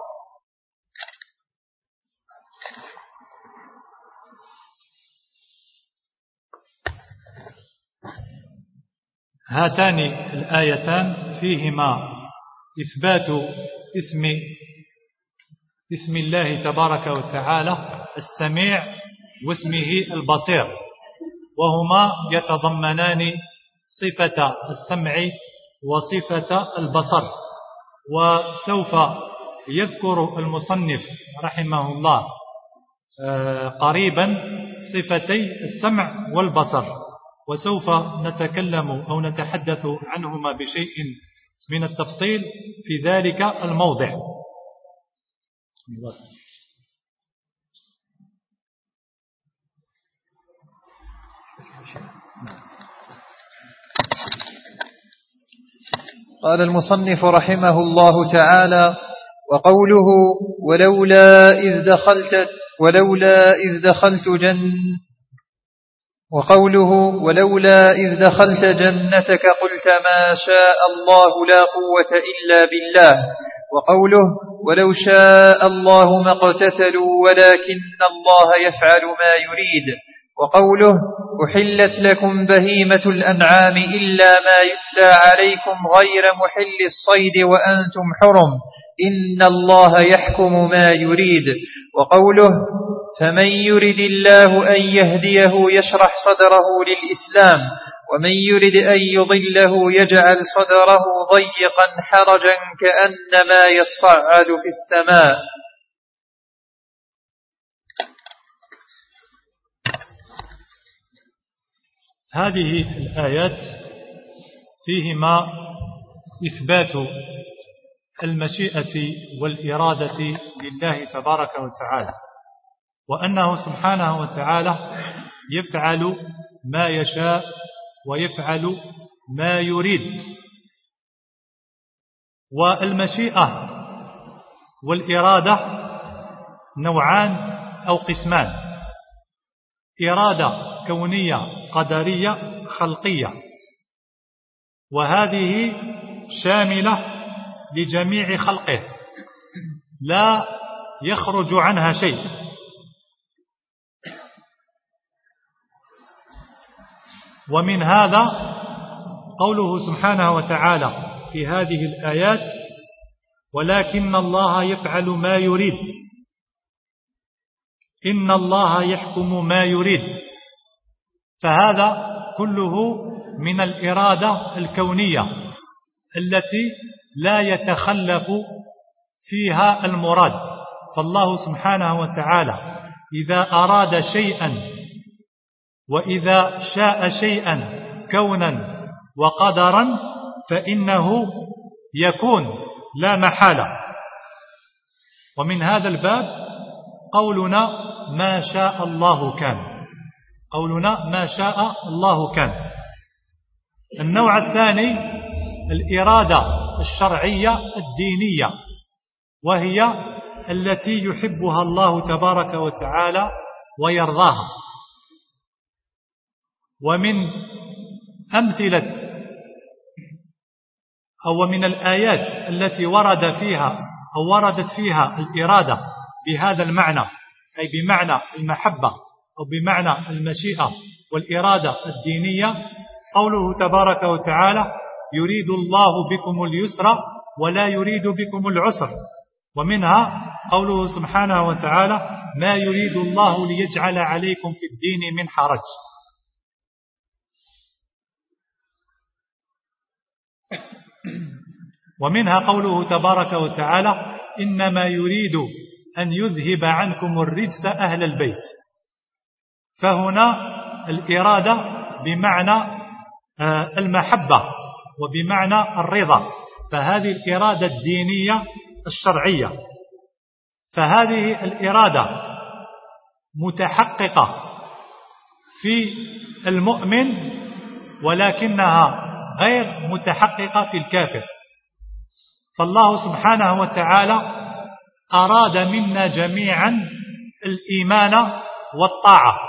[SPEAKER 2] هاتان الآيتان فيهما إثبات اسم اسم الله تبارك وتعالى السميع واسمه البصير، وهما يتضمنان صفة السمع وصفة البصر. وسوف يذكر المصنف رحمه الله قريبا صفتي السمع والبصر، وسوف نتكلم أو نتحدث عنهما بشيء من التفصيل في ذلك الموضع.
[SPEAKER 1] قال المصنف رحمه الله تعالى: وقوله ولولا إذ دخلت ولولا إذ دخلت جن وقوله ولولا إذ دخلت جنتك قلت ما شاء الله لا قوة إلا بالله. وقوله ولو شاء الله ما اقتتلوا ولكن الله يفعل ما يريد. وقوله أحلت لكم بهيمة الأنعام إلا ما يتلى عليكم غير محل الصيد وأنتم حرم إن الله يحكم ما يريد. وقوله فمن يرد الله أن يهديه يشرح صدره للإسلام ومن يرد أن يضله يجعل صدره ضيقا حرجا كأنما يصعد في السماء.
[SPEAKER 2] هذه الآيات فيهما إثبات المشيئة والإرادة لله تبارك وتعالى، وأنه سبحانه وتعالى يفعل ما يشاء ويفعل ما يريد. والمشيئة والإرادة نوعان أو قسمان: إرادة كونية قدرية خلقية، وهذه شاملة لجميع خلقه لا يخرج عنها شيء. ومن هذا قوله سبحانه وتعالى في هذه الآيات ولكن الله يفعل ما يريد، إن الله يحكم ما يريد. فهذا كله من الإرادة الكونية التي لا يتخلف فيها المراد. فالله سبحانه وتعالى إذا أراد شيئا وإذا شاء شيئا كونا وقدرا فإنه يكون لا محالة. ومن هذا الباب قولنا ما شاء الله كان، قولنا ما شاء الله كان. النوع الثاني الإرادة الشرعية الدينية، وهي التي يحبها الله تبارك وتعالى ويرضاها. ومن أمثلة أو من الآيات التي ورد فيها أو وردت فيها الإرادة بهذا المعنى، أي بمعنى المحبة أو بمعنى المشيئة والإرادة الدينية، قوله تبارك وتعالى يريد الله بكم اليسر ولا يريد بكم العسر. ومنها قوله سبحانه وتعالى ما يريد الله ليجعل عليكم في الدين من حرج. ومنها قوله تبارك وتعالى إنما يريد أن يذهب عنكم الرجس أهل البيت. فهنا الإرادة بمعنى المحبة وبمعنى الرضا، فهذه الإرادة الدينية الشرعية. فهذه الإرادة متحققة في المؤمن ولكنها غير متحققة في الكافر. فالله سبحانه وتعالى أراد منا جميعا الإيمان والطاعة.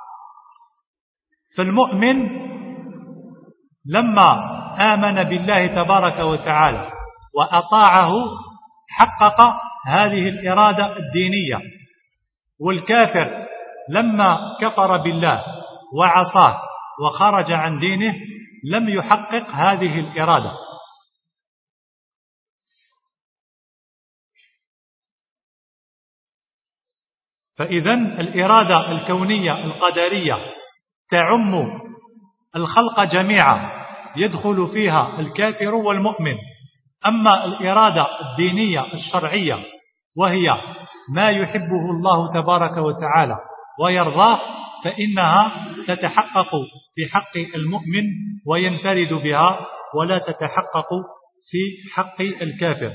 [SPEAKER 2] فالمؤمن لما آمن بالله تبارك وتعالى وأطاعه حقق هذه الإرادة الدينية، والكافر لما كفر بالله وعصاه وخرج عن دينه لم يحقق هذه الإرادة. فإذن الإرادة الكونية القدرية تعم الخلق جميعا، يدخل فيها الكافر والمؤمن. أما الإرادة الدينية الشرعية وهي ما يحبه الله تبارك وتعالى ويرضاه فإنها تتحقق في حق المؤمن وينفرد بها، ولا تتحقق في حق الكافر.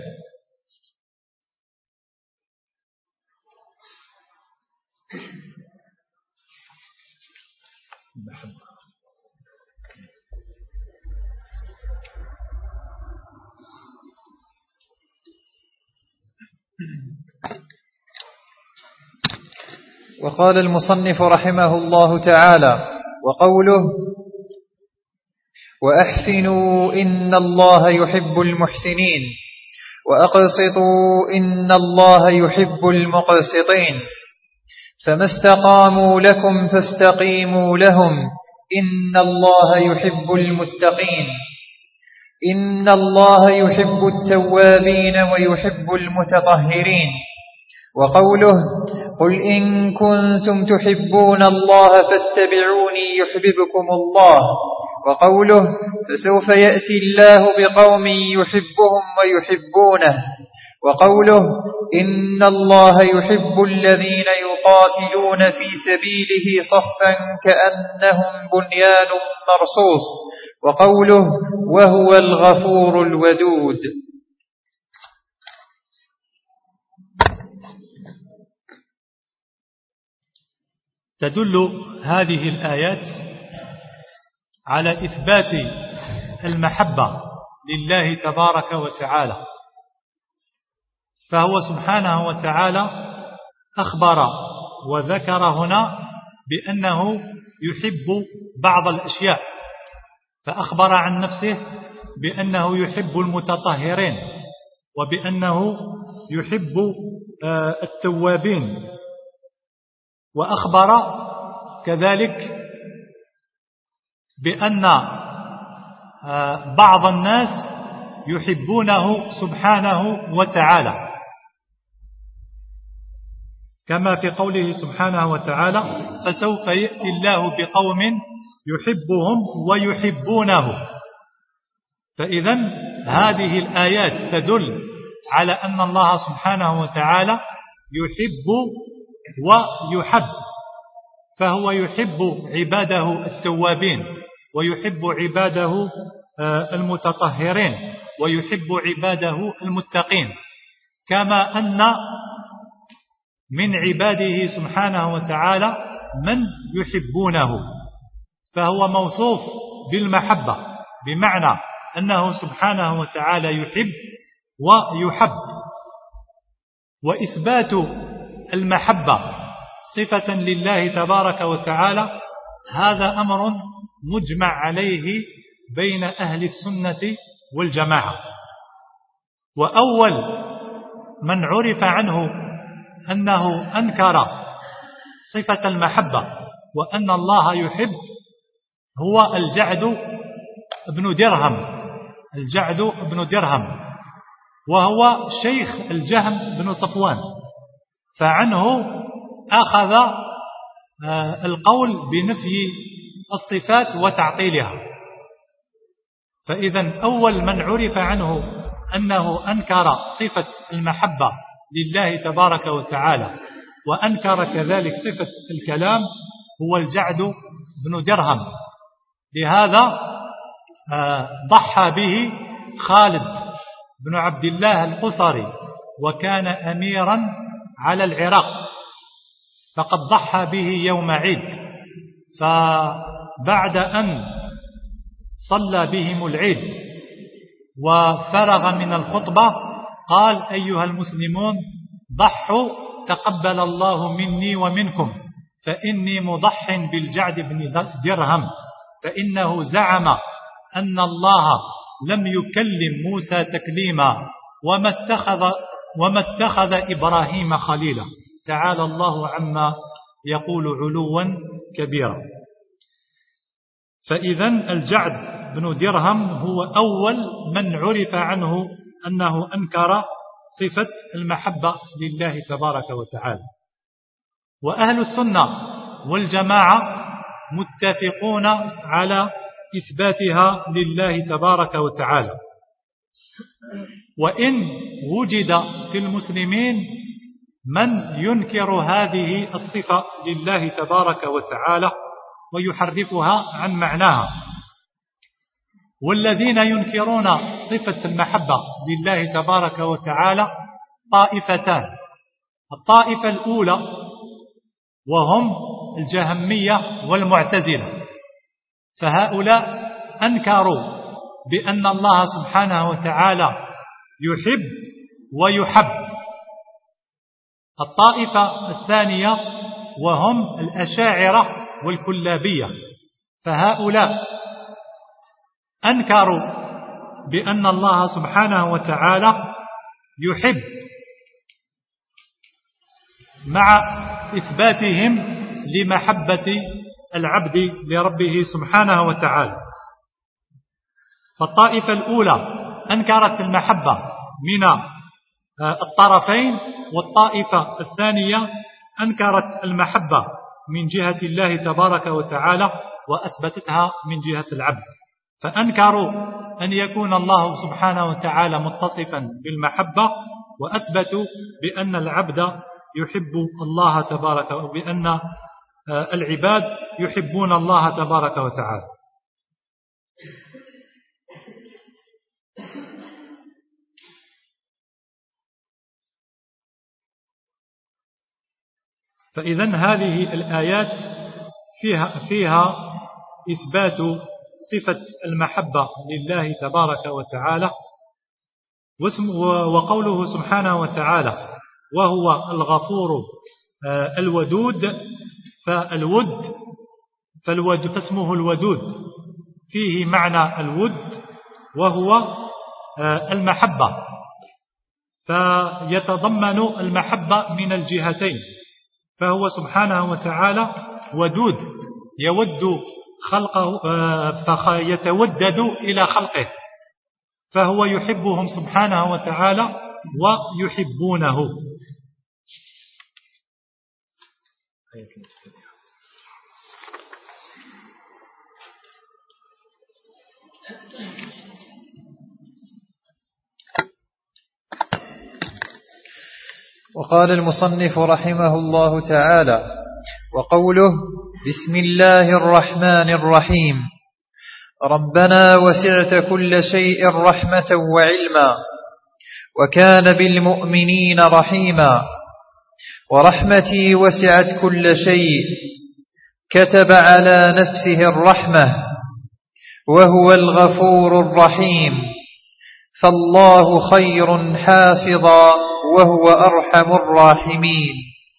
[SPEAKER 1] وقال المصنف رحمه الله تعالى: وقوله: وأحسنوا إن الله يحب المحسنين وأقسطوا إن الله يحب المقسطين، فما استقاموا لكم فاستقيموا لهم إن الله يحب المتقين، إن الله يحب التوابين ويحب المتطهرين. وقوله: قل إن كنتم تحبون الله فاتبعوني يحببكم الله. وقوله: فسوف يأتي الله بقوم يحبهم ويحبونه. وقوله: إن الله يحب الذين يقاتلون في سبيله صفا كأنهم بنيان مرصوص. وقوله: وهو الغفور الودود.
[SPEAKER 2] تدل هذه الآيات على إثبات المحبة لله تبارك وتعالى، فهو سبحانه وتعالى أخبر وذكر هنا بأنه يحب بعض الأشياء، فأخبر عن نفسه بأنه يحب المتطهرين، وبأنه يحب التوابين، وأخبر كذلك بأن بعض الناس يحبونه سبحانه وتعالى، كما في قوله سبحانه وتعالى: فسوف يأتي الله بقوم يحبهم ويحبونه. فإذا هذه الآيات تدل على أن الله سبحانه وتعالى يحب ويحب، فهو يحب عباده التوابين ويحب عباده المتطهرين ويحب عباده المتقين، كما أن من عباده سبحانه وتعالى من يحبونه، فهو موصوف بالمحبة، بمعنى أنه سبحانه وتعالى يحب ويحب. وإثبات المحبة صفة لله تبارك وتعالى هذا أمر مجمع عليه بين أهل السنة والجماعة. وأول من عرف عنه أنه أنكر صفة المحبة وأن الله يحب هو الجعد بن درهم الجعد بن درهم وهو شيخ الجهم بن صفوان، فعنه أخذ القول بنفي الصفات وتعطيلها. فإذا أول من عرف عنه أنه أنكر صفة المحبة لله تبارك وتعالى وأنكر كذلك صفة الكلام هو الجعد بن درهم. لهذا ضحى به خالد بن عبد الله القصري، وكان أميرا على العراق، فقد ضحى به يوم عيد، فبعد أن صلى بهم العيد وفرغ من الخطبة قال: أيها المسلمون ضحوا تقبل الله مني ومنكم، فإني مضح بالجعد بن درهم، فإنه زعم أن الله لم يكلم موسى تكليما وما اتخذ, وما اتخذ إبراهيم خليلا، تعالى الله عما يقول علوا كبيرا. فإذا الجعد بن درهم هو أول من عرف عنه أنه أنكر صفة المحبة لله تبارك وتعالى. وأهل السنة والجماعة متفقون على إثباتها لله تبارك وتعالى. وإن وجد في المسلمين من ينكر هذه الصفة لله تبارك وتعالى ويحرفها عن معناها، والذين ينكرون صفة المحبة لله تبارك وتعالى طائفتان. الطائفة الأولى وهم الجهمية والمعتزلة، فهؤلاء أنكروا بأن الله سبحانه وتعالى يحب ويحب. الطائفة الثانية وهم الأشاعرة والكلابية. فهؤلاء أنكروا بأن الله سبحانه وتعالى يحب، مع إثباتهم لمحبة العبد لربه سبحانه وتعالى. فالطائفة الأولى أنكرت المحبة من الطرفين، والطائفة الثانية أنكرت المحبة من جهة الله تبارك وتعالى وأثبتتها من جهة العبد. فأنكروا أن يكون الله سبحانه وتعالى متصفا بالمحبة، وأثبتوا بأن العبد يحب الله تبارك، وبأن العباد يحبون الله تبارك وتعالى. فإذن هذه الآيات فيها, فيها إثبات صفة المحبة لله تبارك وتعالى، وقوله سبحانه وتعالى وهو الغفور الودود. فالود فالود فاسمه الودود فيه معنى الود وهو المحبة، فيتضمن المحبة من الجهتين. فهو سبحانه وتعالى ودود يود خلقه، فيتودد إلى خلقه، فهو يحبهم سبحانه وتعالى ويحبونه.
[SPEAKER 1] وقال المصنف رحمه الله تعالى: وقوله بسم الله الرحمن الرحيم، ربنا وسعت كل شيء رحمة وعلما وكان بالمؤمنين رحيما، ورحمتي وسعت كل شيء كتب على نفسه الرحمة وهو الغفور الرحيم، فالله خير حافظا وهو أرحم الراحمين.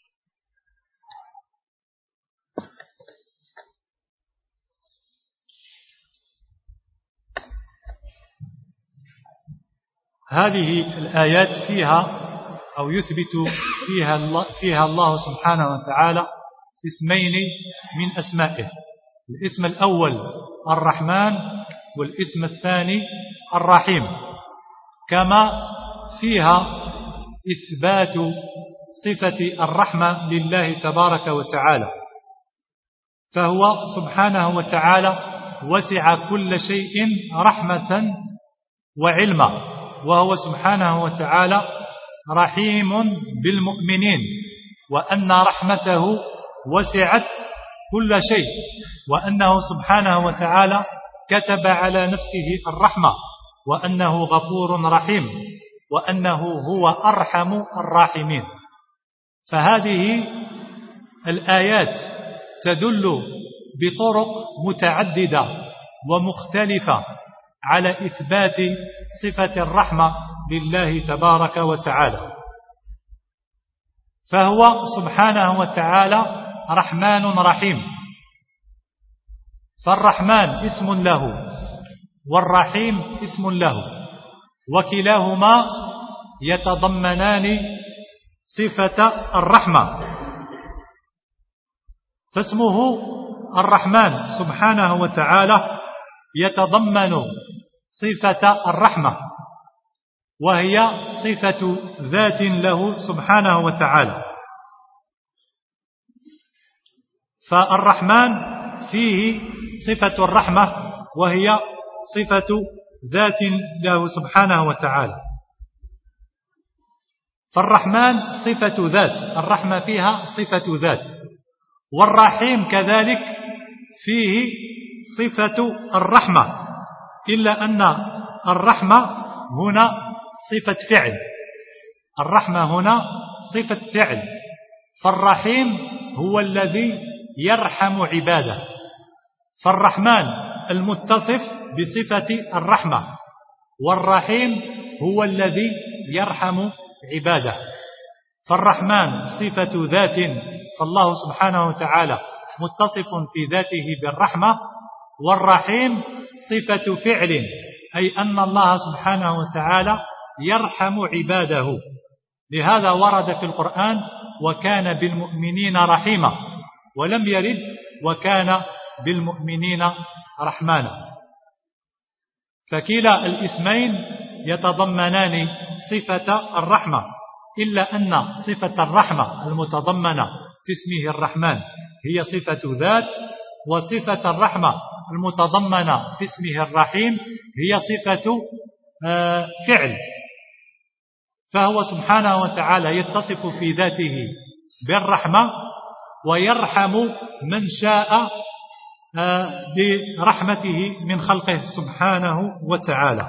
[SPEAKER 2] هذه الآيات فيها أو يثبت فيها الله, فيها الله سبحانه وتعالى اسمين من أسمائه: الاسم الأول الرحمن، والاسم الثاني الرحيم. كما فيها إثبات صفة الرحمة لله تبارك وتعالى، فهو سبحانه وتعالى وسع كل شيء رحمة وعلما، وهو سبحانه وتعالى رحيم بالمؤمنين، وأن رحمته وسعت كل شيء، وأنه سبحانه وتعالى كتب على نفسه الرحمة، وأنه غفور رحيم، وأنه هو أرحم الراحمين. فهذه الآيات تدل بطرق متعددة ومختلفة على إثبات صفة الرحمة لله تبارك وتعالى. فهو سبحانه وتعالى رحمن رحيم، فالرحمن اسم له والرحيم اسم له، وكلاهما يتضمنان صفة الرحمة. فاسمه الرحمن سبحانه وتعالى يتضمن صفة الرحمة، وهي صفة ذات له سبحانه وتعالى. فالرحمن فيه صفة الرحمة، وهي صفة ذات له سبحانه وتعالى. فالرحمن صفة ذات، الرحمة فيها صفة ذات. والرحيم كذلك فيه صفة الرحمة، إلا أن الرحمة هنا صفة فعل، الرحمة هنا صفة فعل. فالرحيم هو الذي يرحم عباده، فالرحمن المتصف بصفة الرحمة، والرحيم هو الذي يرحم عباده. فالرحمن صفة ذات فالله سبحانه وتعالى متصف في ذاته بالرحمة، والرحيم صفة فعل، أي أن الله سبحانه وتعالى يرحم عباده. لهذا ورد في القرآن وكان بالمؤمنين رحيما، ولم يرد وكان بالمؤمنين رحمانا. فكلا الاسمين يتضمنان صفة الرحمة، إلا أن صفة الرحمة المتضمنة في اسمه الرحمن هي صفة ذات، وصفة الرحمة المتضمنة في اسمه الرحيم هي صفة فعل. فهو سبحانه وتعالى يتصف في ذاته بالرحمة، ويرحم من شاء برحمته من خلقه سبحانه وتعالى.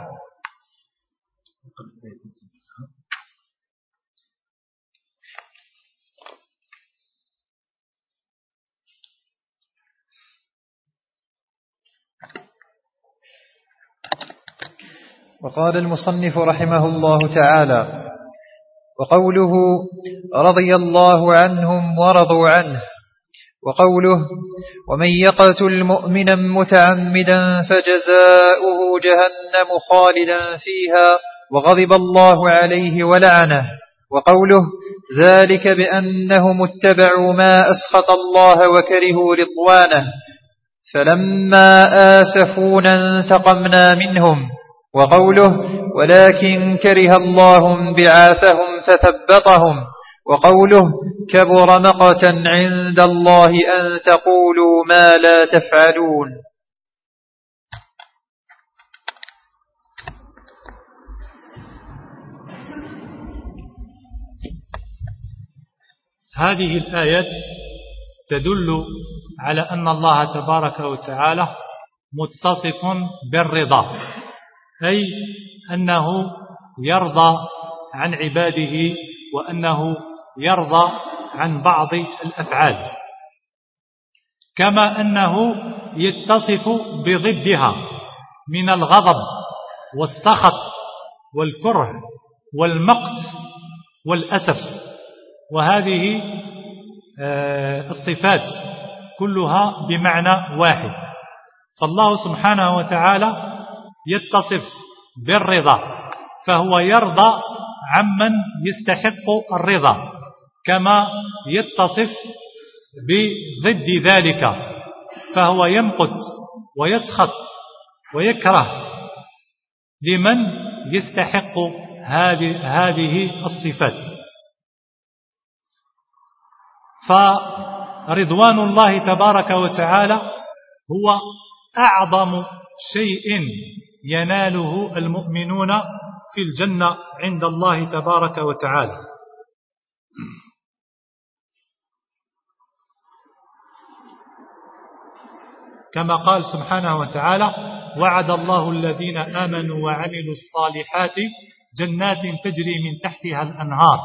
[SPEAKER 1] وقال المصنف رحمه الله تعالى: وقوله رضي الله عنهم ورضوا عنه، وقوله ومن يقتل مؤمنا متعمدا فجزاؤه جهنم خالدا فيها وغضب الله عليه ولعنه، وقوله ذلك بأنهم اتبعوا ما أسخط الله وكرهوا رضوانه فلما آسفونا انتقمنا منهم، وقوله ولكن كره الله بعاثهم فثبطهم، وقوله كبر مقتا عند الله أن تقولوا ما لا تفعلون.
[SPEAKER 2] هذه الآيات تدل على أن الله تبارك وتعالى متصف بالرضا، أي أنه يرضى عن عباده، وأنه يرضى عن بعض الأفعال، كما أنه يتصف بضدها من الغضب والسخط والكره والمقت والأسف. وهذه الصفات كلها بمعنى واحد. فالله سبحانه وتعالى يتصف بالرضا، فهو يرضى عمن يستحق الرضا، كما يتصف بضد ذلك، فهو يمقت ويسخط ويكره لمن يستحق هذه الصفات. فرضوان الله تبارك وتعالى هو أعظم شيء يناله المؤمنون في الجنة عند الله تبارك وتعالى. كما قال سبحانه وتعالى وعد الله الذين آمنوا وعملوا الصالحات جنات تجري من تحتها الأنهار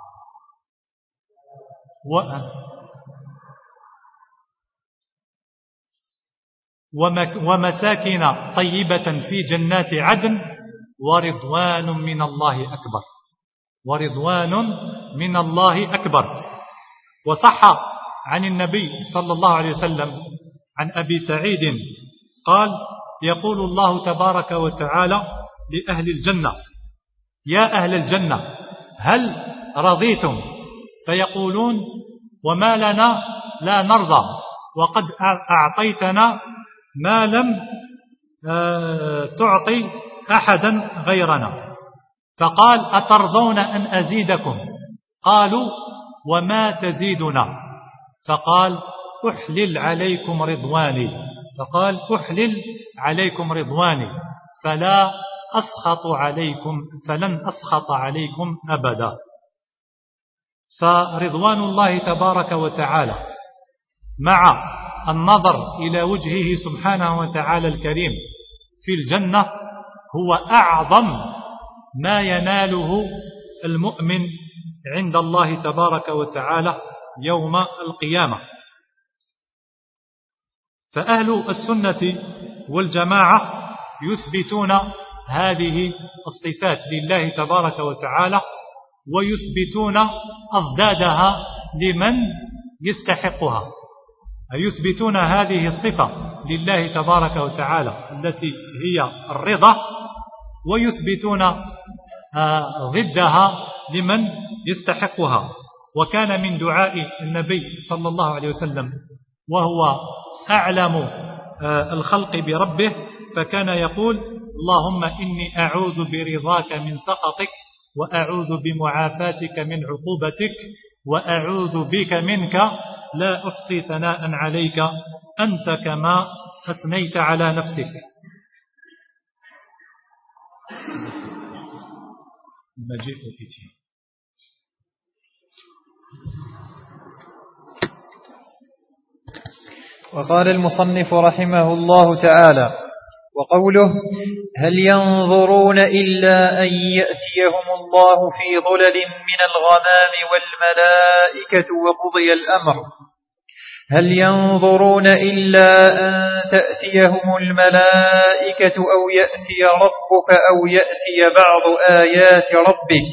[SPEAKER 2] ومساكن طيبة في جنات عدن ورضوان من الله أكبر ورضوان من الله أكبر. وصح عن النبي صلى الله عليه وسلم عن أبي سعيد قال يقول الله تبارك وتعالى لأهل الجنة يا أهل الجنة هل رضيتم؟ فيقولون وما لنا لا نرضى وقد أعطيتنا ما لم تعطي أحدا غيرنا. فقال أترضون أن أزيدكم؟ قالوا وما تزيدنا؟ فقال أحلل عليكم رضواني فقال أحلل عليكم رضواني فلا أسخط عليكم فلن أسخط عليكم أبدا. فرضوان الله تبارك وتعالى مع النظر إلى وجهه سبحانه وتعالى الكريم في الجنة هو أعظم ما يناله المؤمن عند الله تبارك وتعالى يوم القيامة. فأهل السنة والجماعة يثبتون هذه الصفات لله تبارك وتعالى، ويثبتون أضدادها لمن يستحقها، يثبتون هذه الصفة لله تبارك وتعالى التي هي الرضا، ويثبتون ضدها لمن يستحقها. وكان من دعاء النبي صلى الله عليه وسلم وهو أعلم الخلق بربه، فكان يقول: اللهم إني أعوذ برضاك من سخطك، وأعوذ بمعافاتك من عقوبتك، وأعوذ بك منك، لا أحصي ثناء عليك أنت كما أثنيت على نفسك. المجيء والإتيان.
[SPEAKER 1] وقال المصنف رحمه الله تعالى: وقوله: هل ينظرون إلا أن يأتيهم الله في ظلل من الغمام والملائكة وقضي الأمر. هل ينظرون إلا أن تأتيهم الملائكة أو يأتي ربك أو يأتي بعض آيات ربك.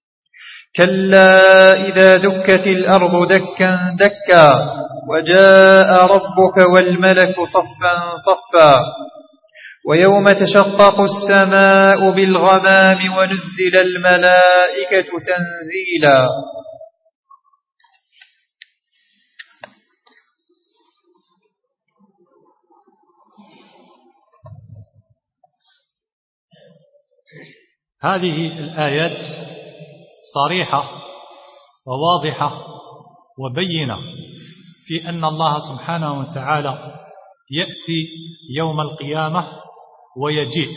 [SPEAKER 1] كلا إذا دكت الأرض دكا دكا وجاء ربك والملك صفا صفا ويوم تشقق السماء بالغمام ونزل الملائكة تنزيلا.
[SPEAKER 2] هذه الآيات صريحة وواضحة وبينة في أن الله سبحانه وتعالى يأتي يوم القيامة ويجيء.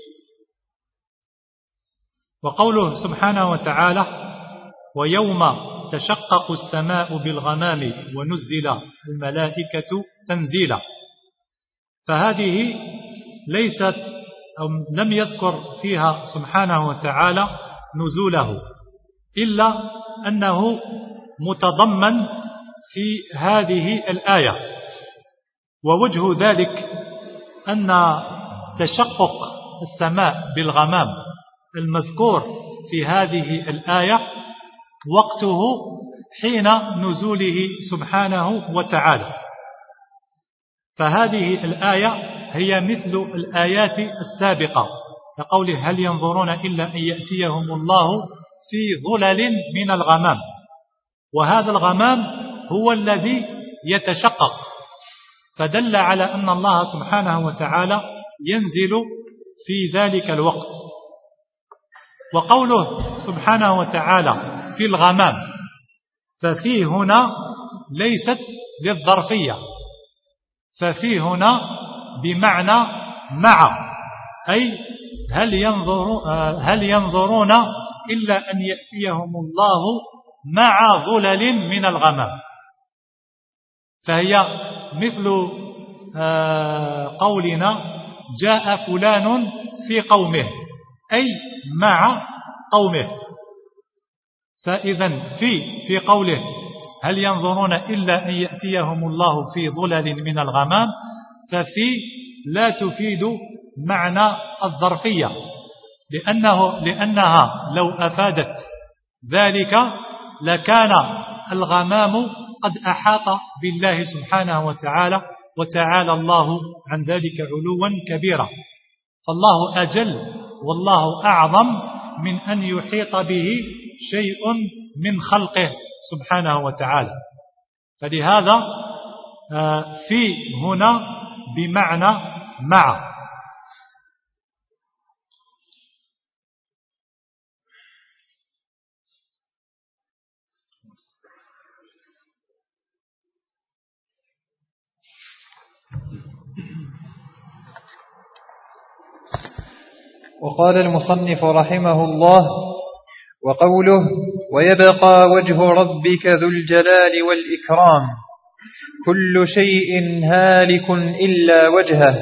[SPEAKER 2] وقوله سبحانه وتعالى: ويوم تشقق السماء بالغمام ونزل الملائكة تنزيلا، فهذه ليست أو لم يذكر فيها سبحانه وتعالى نزوله، إلا أنه متضمن في هذه الآية. ووجه ذلك أن تشقق السماء بالغمام المذكور في هذه الآية وقته حين نزوله سبحانه وتعالى، فهذه الآية هي مثل الآيات السابقة كقوله: هل ينظرون إلا أن يأتيهم الله في ظلل من الغمام. وهذا الغمام هو الذي يتشقق، فدل على أن الله سبحانه وتعالى ينزل في ذلك الوقت. وقوله سبحانه وتعالى في الغمام، ففي هنا ليست للظرفية، ففي هنا بمعنى مع، أي هل ينظر هل ينظرون إلا أن يأتيهم الله مع ظلل من الغمام. فهي مثل قولنا: جاء فلان في قومه، أي مع قومه. فإذا في في قوله: هل ينظرون إلا أن يأتيهم الله في ظلل من الغمام، ففي لا تفيد معنى الظرفية، لأنه لأنها لو أفادت ذلك لكان الغمام قد أحاط بالله سبحانه وتعالى، وتعالى الله عن ذلك علوا كبيرا. فالله أجل والله أعظم من أن يحيط به شيء من خلقه سبحانه وتعالى. فلهذا في هنا بمعنى مع.
[SPEAKER 1] وقال المصنف رحمه الله: وقوله: ويبقى وجه ربك ذو الجلال والإكرام، كل شيء هالك إلا وجهه.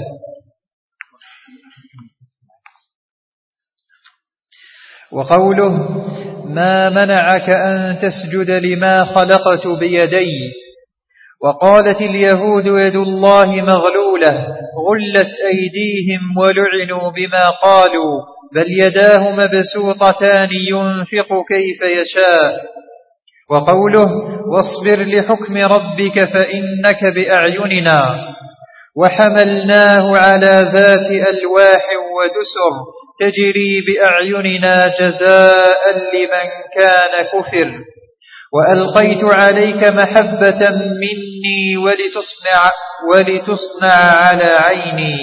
[SPEAKER 1] وقوله: ما منعك أن تسجد لما خلقت بيدي. وقالت اليهود يد الله مغلولة غلت أيديهم ولعنوا بما قالوا بل يداه مبسوطتان ينفق كيف يشاء. وقوله واصبر لحكم ربك فإنك بأعيننا وحملناه على ذات ألواح ودسر تجري بأعيننا جزاء لمن كان كفر وألقيت عليك محبة مني ولتصنع, ولتصنع على عيني.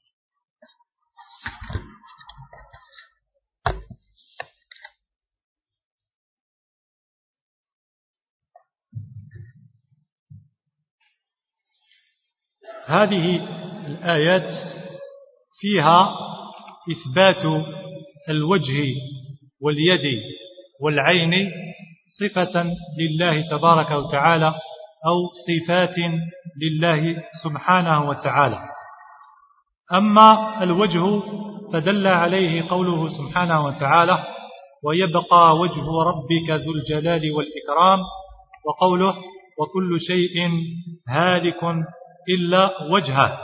[SPEAKER 2] هذه الآيات فيها إثبات الوجه واليد والعين صفة لله تبارك وتعالى أو صفات لله سبحانه وتعالى. أما الوجه فدل عليه قوله سبحانه وتعالى ويبقى وجه ربك ذو الجلال والإكرام، وقوله وكل شيء هالك إلا وجهه.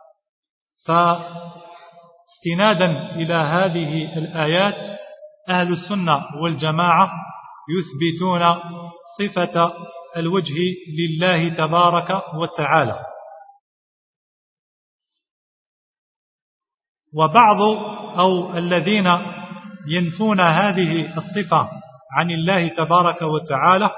[SPEAKER 2] فاستنادا إلى هذه الآيات أهل السنة والجماعة يثبتون صفة الوجه لله تبارك وتعالى. وبعض أو الذين ينفون هذه الصفة عن الله تبارك وتعالى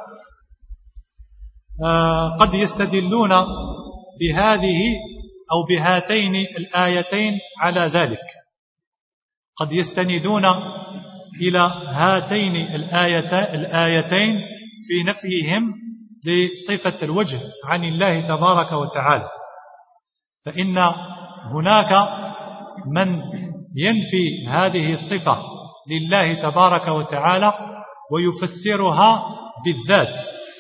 [SPEAKER 2] قد يستدلون بهذه أو بهاتين الآيتين على ذلك، قد يستندون إلى هاتين الآيتين في نفيهم لصفة الوجه عن الله تبارك وتعالى. فإن هناك من ينفي هذه الصفة لله تبارك وتعالى ويفسرها بالذات،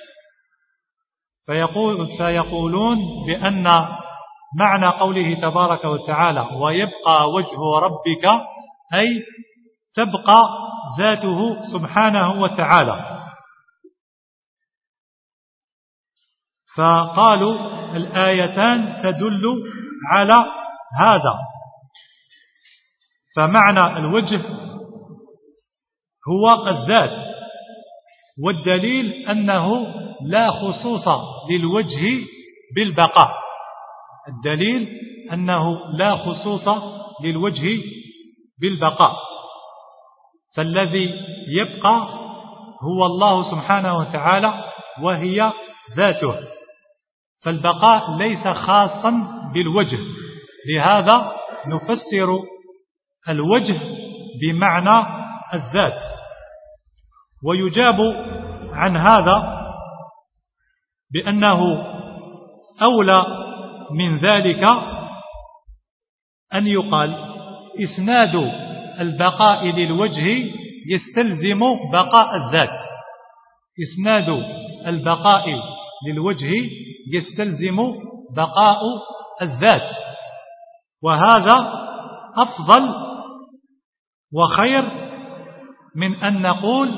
[SPEAKER 2] فيقول فيقولون بأن معنى قوله تبارك وتعالى ويبقى وجه ربك أي تبقى ذاته سبحانه وتعالى. فقالوا الآيتان تدل على هذا، فمعنى الوجه هو الذات، والدليل أنه لا خصوص للوجه بالبقاء، الدليل أنه لا خصوص للوجه بالبقاء، فالذي يبقى هو الله سبحانه وتعالى وهي ذاته، فالبقاء ليس خاصا بالوجه، لهذا نفسر الوجه بمعنى الذات. ويجاب عن هذا بأنه أولى من ذلك أن يقال إسناد البقاء للوجه يستلزم بقاء الذات، إسناد البقاء للوجه يستلزم بقاء الذات، وهذا أفضل وخير من أن نقول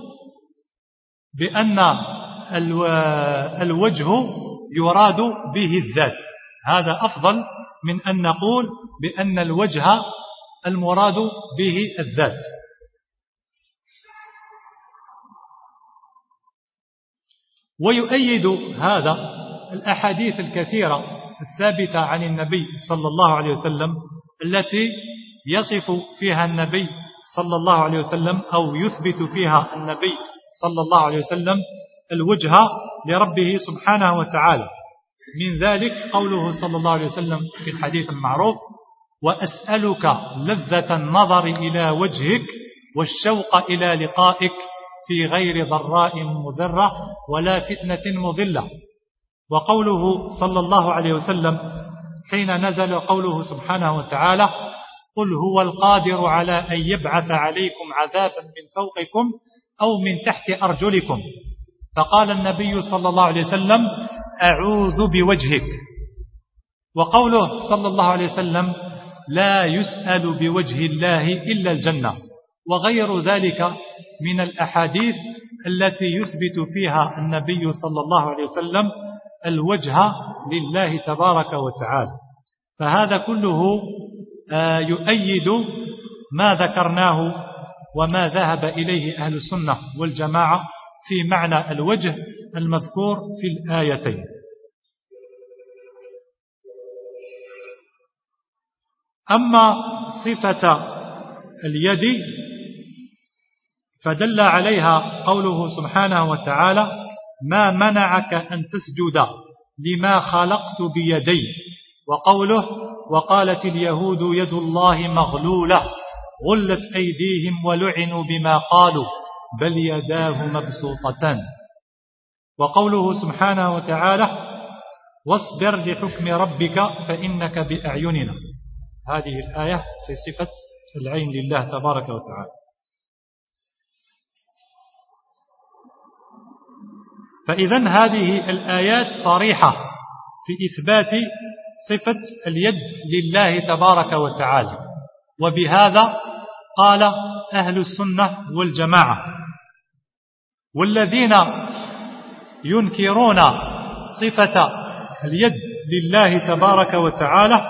[SPEAKER 2] بأن الوجه يراد به الذات، هذا أفضل من أن نقول بأن الوجه المراد به الذات. ويؤيد هذا الأحاديث الكثيرة الثابتة عن النبي صلى الله عليه وسلم التي يصف فيها النبي صلى الله عليه وسلم أو يثبت فيها النبي صلى الله عليه وسلم الوجه لربه سبحانه وتعالى. من ذلك قوله صلى الله عليه وسلم في الحديث المعروف وأسألك لذة النظر إلى وجهك والشوق إلى لقائك في غير ضراء مضرة ولا فتنة مضلة. وقوله صلى الله عليه وسلم حين نزل قوله سبحانه وتعالى قل هو القادر على أن يبعث عليكم عذابا من فوقكم أو من تحت أرجلكم، فقال النبي صلى الله عليه وسلم أعوذ بوجهك. وقوله صلى الله عليه وسلم لا يسأل بوجه الله إلا الجنة، وغير ذلك من الأحاديث التي يثبت فيها النبي صلى الله عليه وسلم الوجه لله تبارك وتعالى. فهذا كله يؤيد ما ذكرناه وما ذهب إليه أهل السنة والجماعة في معنى الوجه المذكور في الآيتين. أما صفة اليد فدل عليها قوله سبحانه وتعالى: ما منعك أن تسجد لما خلقت بيدي، وقوله: وقالت اليهود يد الله مغلولة غلت أيديهم ولعنوا بما قالوا بل يداه مبسوطتان، وقوله سبحانه وتعالى: واصبر لحكم ربك فإنك بأعيننا. هذه الآية في صفة العين لله تبارك وتعالى. فإذن هذه الآيات صريحة في إثبات صفة اليد لله تبارك وتعالى، وبهذا قال أهل السنة والجماعة. والذين ينكرون صفة اليد لله تبارك وتعالى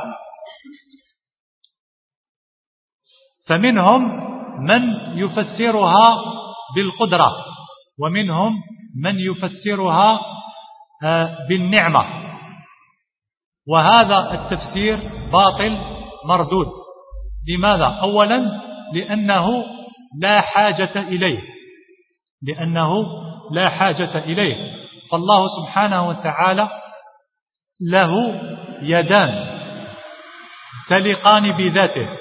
[SPEAKER 2] فمنهم من يفسرها بالقدرة، ومنهم من يفسرها بالنعمة، وهذا التفسير باطل مردود. لماذا؟ أولا لأنه لا حاجة إليه لأنه لا حاجة إليه فالله سبحانه وتعالى له يدان تليقان بذاته،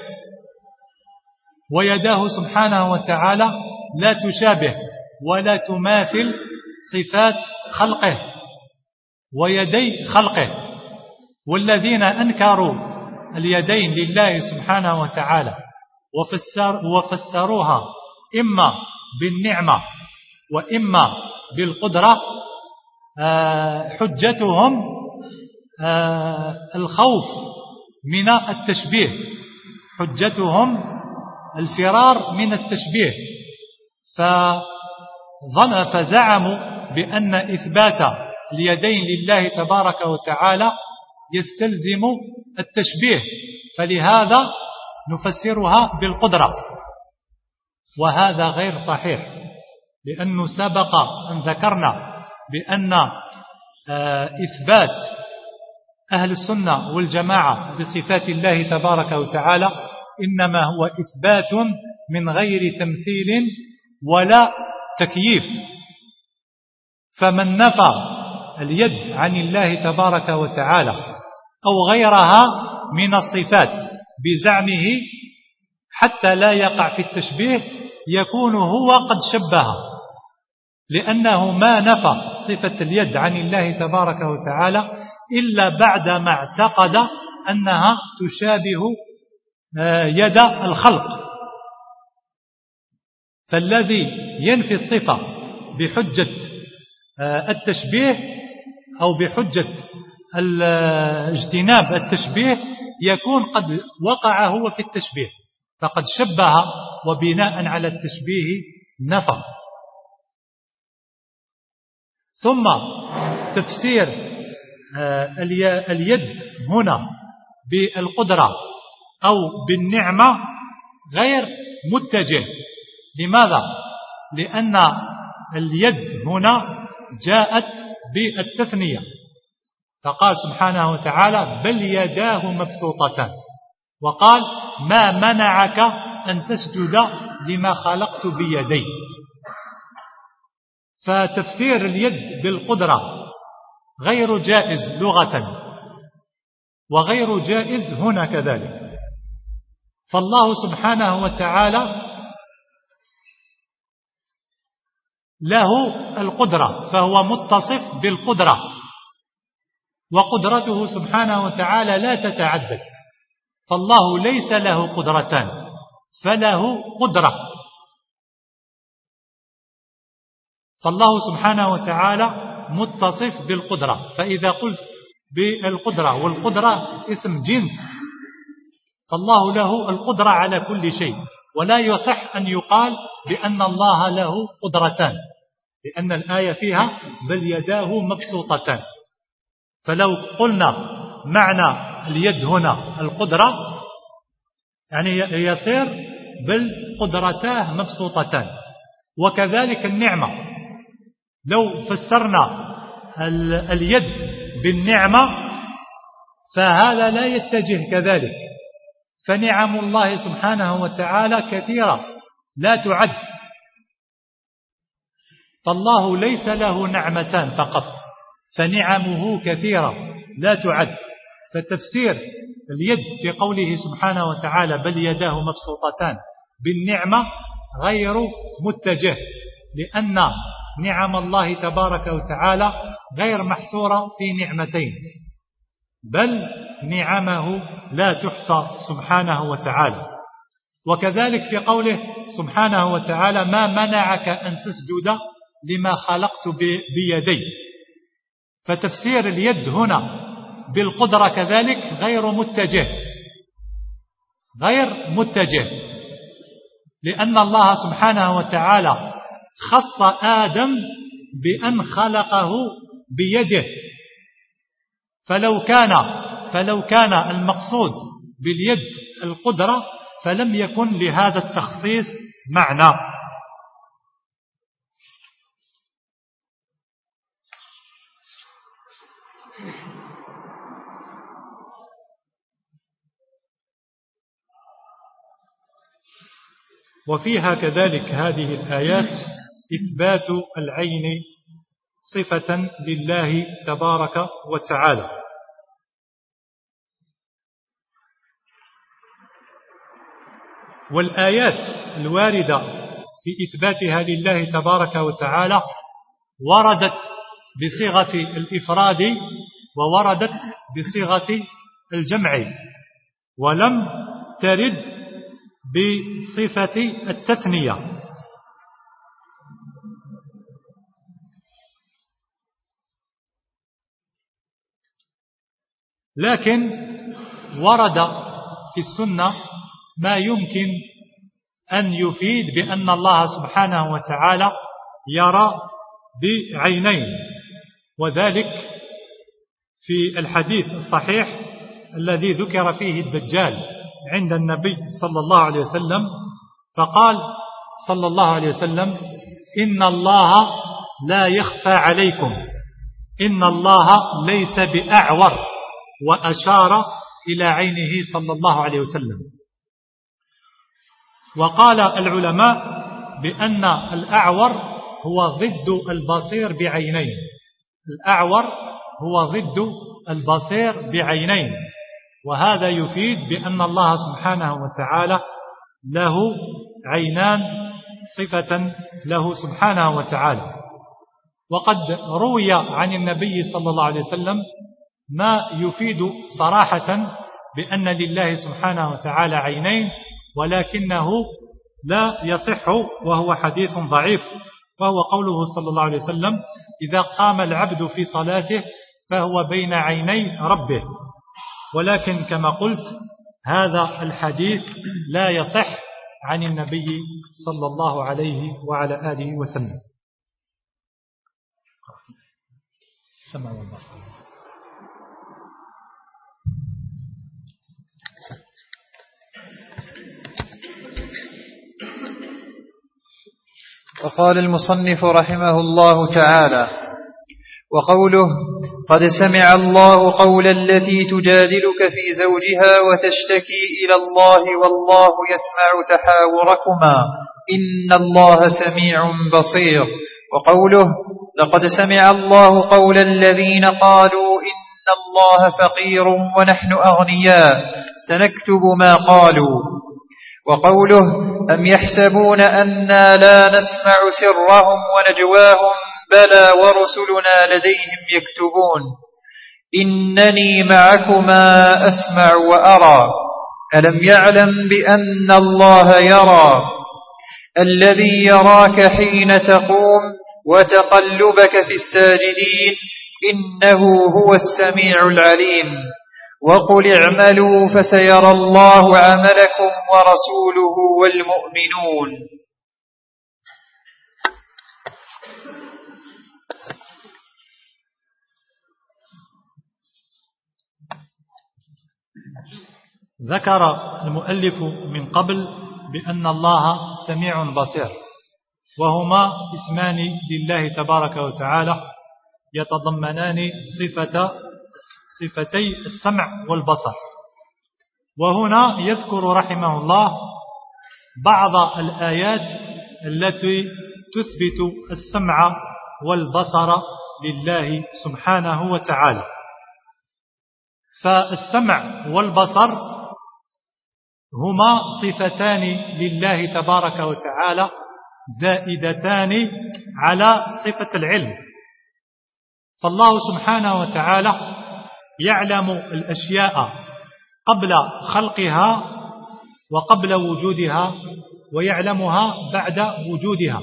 [SPEAKER 2] ويداه سبحانه وتعالى لا تشابه ولا تماثل صفات خلقه ويدي خلقه. والذين أنكروا اليدين لله سبحانه وتعالى وفسر وفسروها إما بالنعمة وإما بالقدرة حجتهم الخوف من التشبيه، حجتهم الفرار من التشبيه، فزعموا بأن إثبات اليدين لله تبارك وتعالى يستلزم التشبيه، فلهذا نفسرها بالقدرة، وهذا غير صحيح، لأنه سبق أن ذكرنا بأن إثبات أهل السنة والجماعة بصفات الله تبارك وتعالى إنما هو إثبات من غير تمثيل ولا تكييف. فمن نفى اليد عن الله تبارك وتعالى أو غيرها من الصفات بزعمه حتى لا يقع في التشبيه يكون هو قد شبه، لأنه ما نفى صفة اليد عن الله تبارك وتعالى إلا بعدما اعتقد أنها تشابه يد الخلق. فالذي ينفي الصفة بحجة التشبيه أو بحجة اجتناب التشبيه يكون قد وقع هو في التشبيه، فقد شبه وبناء على التشبيه نفى. ثم تفسير اليد هنا بالقدرة أو بالنعمة غير متجه. لماذا؟ لأن اليد هنا جاءت بالتثنية، فقال سبحانه وتعالى بل يداه مبسوطتان، وقال ما منعك أن تسجد لما خلقت بيدي. فتفسير اليد بالقدرة غير جائز لغة وغير جائز هنا كذلك. فالله سبحانه وتعالى له القدرة، فهو متصف بالقدرة، وقدرته سبحانه وتعالى لا تتعدد، فالله ليس له قدرتان فله قدرة. فالله سبحانه وتعالى متصف بالقدرة، فإذا قلت بالقدرة والقدرة اسم جنس، فالله له القدرة على كل شيء، ولا يصح أن يقال بأن الله له قدرتان، لأن الآية فيها بل يداه مبسوطتان. فلو قلنا معنى اليد هنا القدرة يعني يصير بل قدرتاه مبسوطتان. وكذلك النعمة، لو فسرنا اليد بالنعمة فهذا لا يتجه كذلك، فنعم الله سبحانه وتعالى كثيرة لا تعد، فالله ليس له نعمتان فقط، فنعمه كثيرة لا تعد. فتفسير اليد في قوله سبحانه وتعالى بل يداه مبسوطتان بالنعمة غير متجه، لأن نعم الله تبارك وتعالى غير محصورة في نعمتين، بل نعمه لا تحصى سبحانه وتعالى. وكذلك في قوله سبحانه وتعالى ما منعك أن تسجد لما خلقت بيدي، فتفسير اليد هنا بالقدرة كذلك غير متجه غير متجه لأن الله سبحانه وتعالى خص آدم بأن خلقه بيده، فلو كان فلو كان المقصود باليد القدرة فلم يكن لهذا التخصيص معنى. وفيها كذلك هذه الآيات إثبات العين صفة لله تبارك وتعالى. والآيات الواردة في إثباتها لله تبارك وتعالى وردت بصيغة الإفراد ووردت بصيغة الجمع، ولم ترد بصفة التثنية. لكن ورد في السنة ما يمكن أن يفيد بأن الله سبحانه وتعالى يرى بعينين، وذلك في الحديث الصحيح الذي ذكر فيه الدجال عند النبي صلى الله عليه وسلم، فقال صلى الله عليه وسلم إن الله لا يخفى عليكم، إن الله ليس بأعور، وأشار إلى عينه صلى الله عليه وسلم. وقال العلماء بأن الأعور هو ضد البصير بعينين، الأعور هو ضد البصير بعينين، وهذا يفيد بأن الله سبحانه وتعالى له عينان صفة له سبحانه وتعالى. وقد روي عن النبي صلى الله عليه وسلم ما يفيد صراحة بأن لله سبحانه وتعالى عينين، ولكنه لا يصح وهو حديث ضعيف، وهو قوله صلى الله عليه وسلم إذا قام العبد في صلاته فهو بين عيني ربه. ولكن كما قلت هذا الحديث لا يصح عن النبي صلى الله عليه وعلى آله وسلم. السمع والبصر.
[SPEAKER 1] وقال المصنف رحمه الله تعالى: وقوله قد سمع الله قول التي تجادلك في زوجها وتشتكي إلى الله والله يسمع تحاوركما إن الله سميع بصير. وقوله لقد سمع الله قول الذين قالوا إن الله فقير ونحن أغنياء سنكتب ما قالوا. وقوله أم يحسبون أنا لا نسمع سرهم ونجواهم بلى ورسلنا لديهم يكتبون إنني معكما أسمع وأرى ألم يعلم بأن الله يرى الذي يراك حين تقوم وتقلبك في الساجدين إنه هو السميع العليم. وقل اعملوا فسيرى الله عملكم ورسوله والمؤمنون.
[SPEAKER 2] ذكر المؤلف من قبل بأن الله سميع بصير، وهما اسمان لله تبارك وتعالى يتضمنان صفة صفتي السمع والبصر. وهنا يذكر رحمه الله بعض الآيات التي تثبت السمع والبصر لله سبحانه وتعالى. فالسمع والبصر هما صفتان لله تبارك وتعالى زائدتان على صفة العلم. فالله سبحانه وتعالى يعلم الأشياء قبل خلقها وقبل وجودها، ويعلمها بعد وجودها.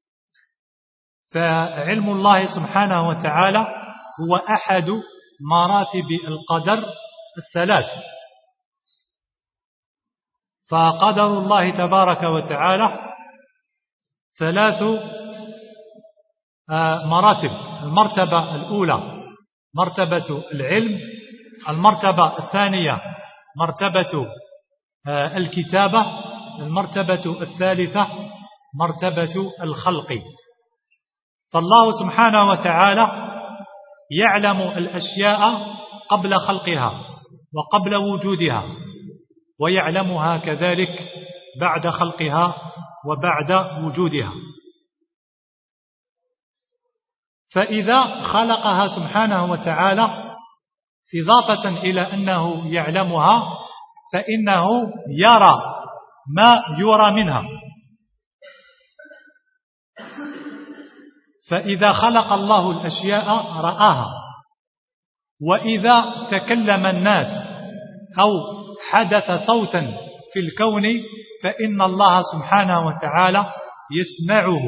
[SPEAKER 2] فعلم الله سبحانه وتعالى هو أحد مراتب القدر الثلاث. فقدر الله تبارك وتعالى ثلاث مراتب. المرتبة الأولى مرتبة العلم، المرتبة الثانية مرتبة الكتابة، المرتبة الثالثة مرتبة الخلق. فالله سبحانه وتعالى يعلم الأشياء قبل خلقها وقبل وجودها، ويعلمها كذلك بعد خلقها وبعد وجودها. فإذا خلقها سبحانه وتعالى إضافة إلى أنه يعلمها، فإنه يرى ما يرى منها. فإذا خلق الله الأشياء رآها، وإذا تكلم الناس أو حدث صوتا في الكون فإن الله سبحانه وتعالى يسمعه.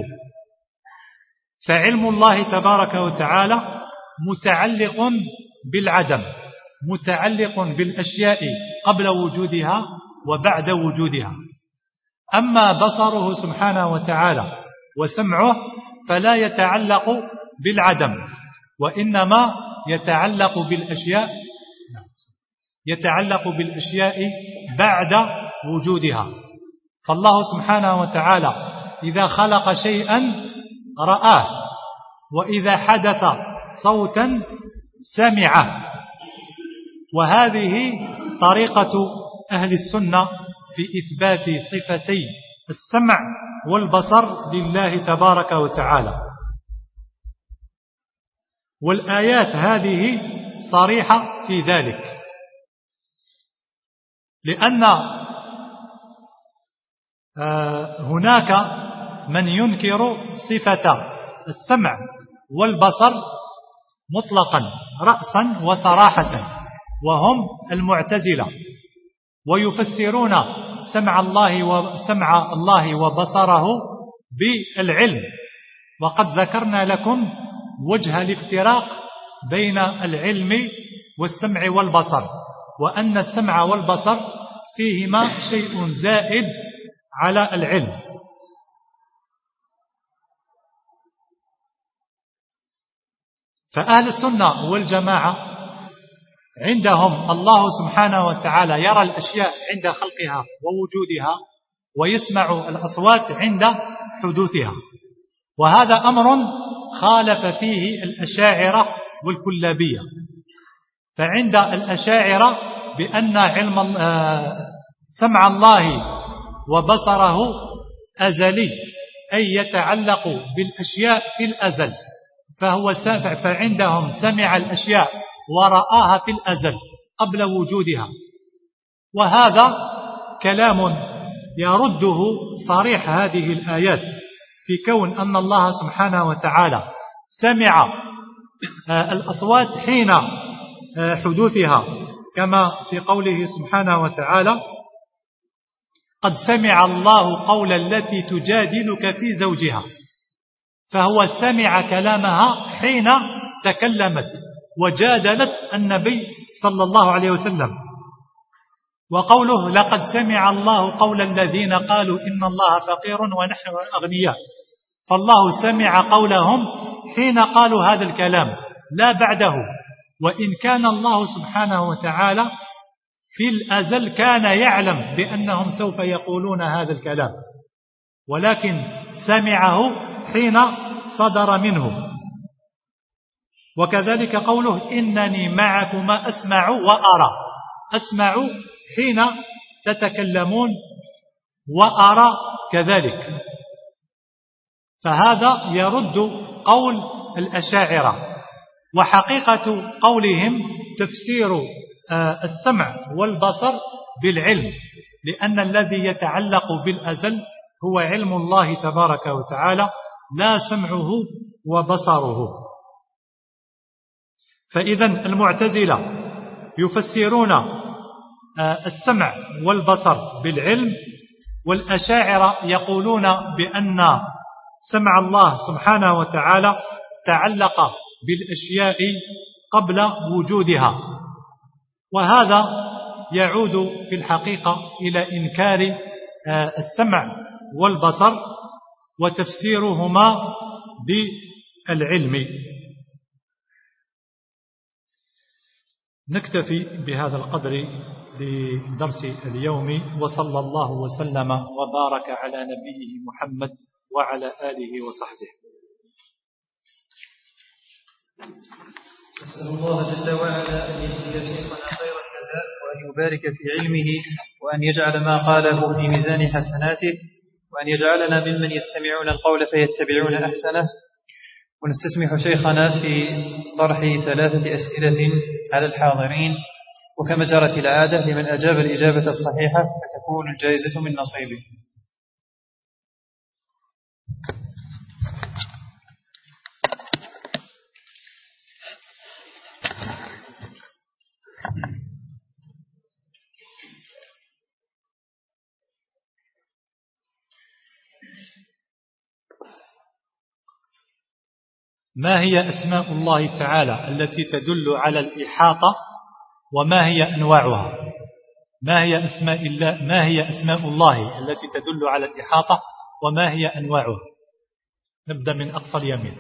[SPEAKER 2] فعلم الله تبارك وتعالى متعلق بالعدم، متعلق بالأشياء قبل وجودها وبعد وجودها. أما بصره سبحانه وتعالى وسمعه فلا يتعلق بالعدم، وإنما يتعلق بالأشياء يتعلق بالأشياء بعد وجودها. فالله سبحانه وتعالى إذا خلق شيئا رآه، وإذا حدث صوتا سمعه. وهذه طريقة أهل السنة في إثبات صفتي السمع والبصر لله تبارك وتعالى. والآيات هذه صريحة في ذلك، لأن هناك من ينكر صفة السمع والبصر مطلقا رأسا وصراحة، وهم المعتزلة، ويفسرون سمع الله وسمع الله وبصره بالعلم. وقد ذكرنا لكم وجه الافتراق بين العلم والسمع والبصر، وأن السمع والبصر فيهما شيء زائد على العلم. فأهل السنة والجماعة عندهم الله سبحانه وتعالى يرى الأشياء عند خلقها ووجودها، ويسمع الأصوات عند حدوثها. وهذا أمر خالف فيه الأشاعرة والكلابية. فعند الأشاعرة بأن علم سمع الله وبصره أزلي، أي يتعلق بالأشياء في الأزل، فهو سافع. فعندهم سمع الأشياء ورآها في الأزل قبل وجودها. وهذا كلام يرده صريح هذه الآيات في كون أن الله سبحانه وتعالى سمع الأصوات حين حدوثها، كما في قوله سبحانه وتعالى: قد سمع الله قول التي تجادلك في زوجها. فهو سمع كلامها حين تكلمت وجادلت النبي صلى الله عليه وسلم. وقوله: لقد سمع الله قول الذين قالوا إن الله فقير ونحن أغنياء. فالله سمع قولهم حين قالوا هذا الكلام لا بعده. وإن كان الله سبحانه وتعالى في الأزل كان يعلم بأنهم سوف يقولون هذا الكلام، ولكن سمعه حين صدر منه. وكذلك قوله إنني معكما أسمع وأرى، أسمع حين تتكلمون وأرى كذلك. فهذا يرد قول الأشاعرة. وحقيقة قولهم تفسير السمع والبصر بالعلم، لأن الذي يتعلق بالأزل هو علم الله تبارك وتعالى لا سمعه وبصره. فإذا المعتزلة يفسرون السمع والبصر بالعلم، والأشاعرة يقولون بأن سمع الله سبحانه وتعالى تعلق بالأشياء قبل وجودها. وهذا يعود في الحقيقة إلى إنكار السمع والبصر وتفسيرهما بالعلم. نكتفي بهذا القدر لدرس اليوم، وصلى الله وسلم وبارك على نبيه محمد وعلى آله وصحبه.
[SPEAKER 1] نسأل الله جل وعلا أن يجزي شيخنا خير الجزاء، وأن يبارك في علمه، وأن يجعل ما قاله في ميزان حسناته، وأن يجعلنا ممن يستمعون القول فيتبعون أحسنه. ونستسمح شيخنا في طرح ثلاثة أسئلة على الحاضرين، وكما جرت العادة لمن أجاب الإجابة الصحيحة فتكون الجائزة من نصيبه.
[SPEAKER 2] ما هي أسماء الله تعالى التي تدل على الإحاطة، وما هي أنواعها؟ ما هي أسماء الله ما هي أسماء الله التي تدل على الإحاطة، وما هي أنواعها؟ نبدأ من أقصى اليمين.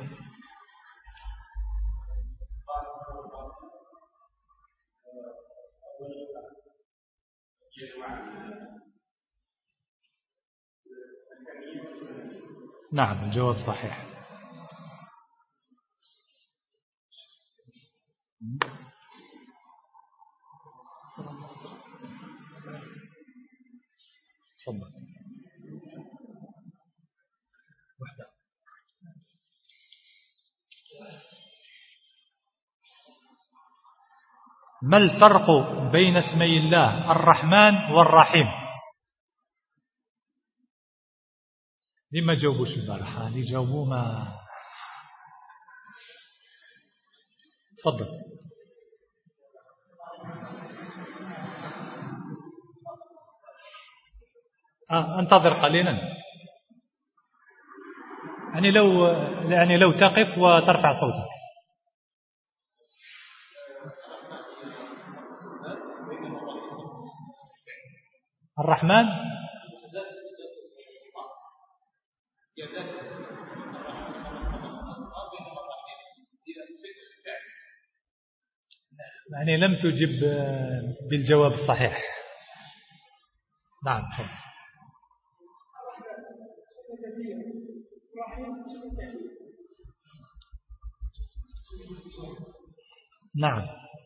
[SPEAKER 2] نعم، الجواب صحيح. تفضل. ما الفرق بين اسمي الله الرحمن والرحيم؟ لما جاوبوش البارحة؟ اللي جاوبوا ما تفضل. آه انتظر قليلا، يعني لو يعني لو تقف وترفع صوتك. الرحمن يعني لم تجب بالجواب الصحيح. نعم تفضل. نعم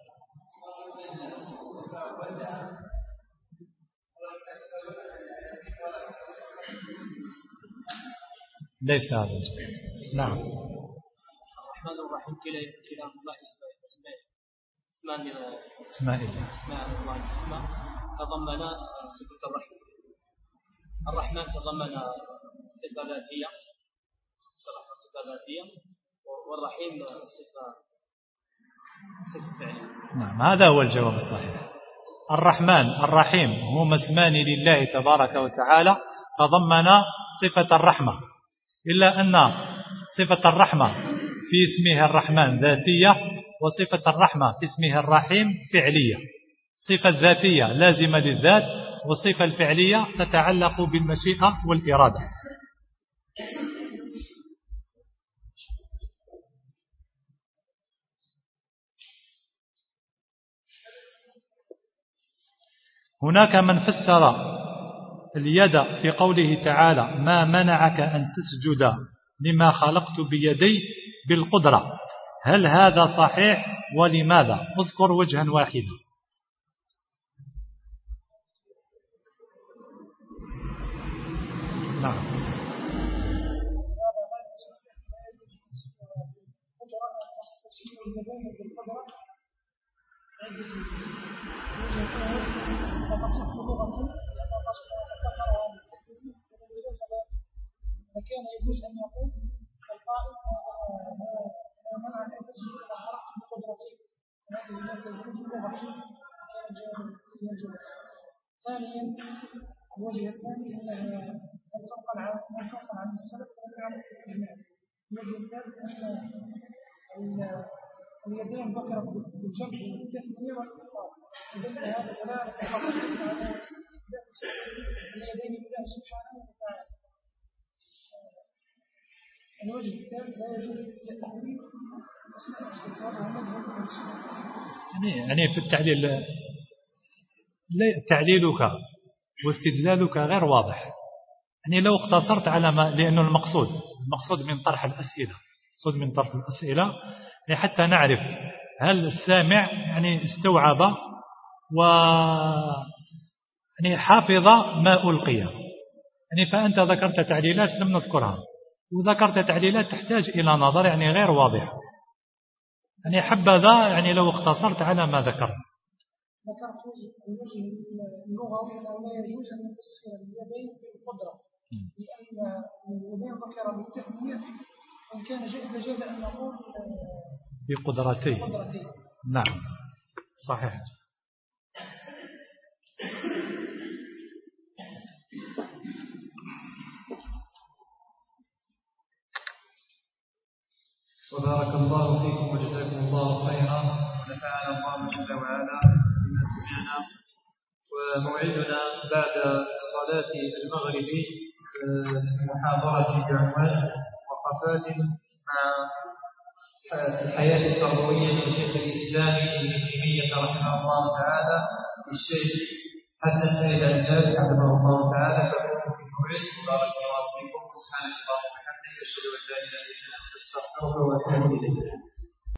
[SPEAKER 2] ليس هذا الجواب. نعم.
[SPEAKER 3] الرحمن الرحيم كلام الله اسمان
[SPEAKER 2] اسماء الله
[SPEAKER 3] اسماء الله الحسنى تضمن صفة الرحمة. الرحمن تضمن صفة ذاتية صفة ذاتية والرحيم صفة صفة فعلية.
[SPEAKER 2] نعم هذا هو الجواب الصحيح. الرحمن الرحيم هما اسمان لله تبارك وتعالى تضمن صفة الرحمة، إلا أن صفة الرحمة في اسمه الرحمن ذاتية، وصفة الرحمة في اسمه الرحيم فعلية. صفة الذاتية لازمة للذات، والصفة الفعلية تتعلق بالمشيئة والإرادة. هناك من فسر اليد في قوله تعالى ما منعك أن تسجد لما خلقت بيدي بالقدرة، هل هذا صحيح ولماذا؟ اذكر وجها واحدا. نعم.
[SPEAKER 4] فكان يجوز أن يقول القائل ما منع أن تسجد إذا خرجت بقدرتي، وهذه لا تجوز لغتي كان جائزا. ثانيا الوجه الثاني أنها لم تنقل عن لم تنقل عن السلف ولم يعرف الإجماع. الوجه الثالث أن اليدين ذكرت بالجمع والتثنية والإفراد، إذن هذا دلالة فقط على اليدين لله سبحانه وتعالى. الوجه الثالث لا يجوز التأويل أثناء الصفات ومذهب السنة.
[SPEAKER 2] يعني في التعليل تعليلك واستدلالك غير واضح. يعني لو اقتصرت على ما لأنه المقصود المقصود من طرح الأسئلة المقصود من طرح الأسئلة حتى نعرف هل السامع يعني استوعب و يعني حافظ ما ألقي. يعني فأنت ذكرت تعليلات لم نذكرها، وذكرت تعليلات تحتاج إلى نظر يعني غير واضح. يعني حبذا يعني لو اختصرت على ما ذكرت.
[SPEAKER 4] ذكرت الوجه اللغوي أنه لا يجوز أن يفسر اليدين بالقدرة، لأن اليدين ذكر بالتثنية، وإن كان جائز جاز أن نقول
[SPEAKER 2] بقدرتي. نعم صحيح.
[SPEAKER 1] وبارك الله فيكم وجزاكم الله خيرا ونفعنا الله جل وعلا بما سمعنا. وموعدنا بعد صلاة المغرب محاضرة بعنوان وقفات مع الحياة التربوية لشيخ الإسلام ابن تيمية رحمه الله تعالى للشيخ حسن سيد الجاد حفظه الله تعالى. فكونوا في الموعد. بارك الله فيكم. سبحانك اللهم وبحمدك أشهد أن لا إله إلا أنت أستغفرك وأتوب إليك.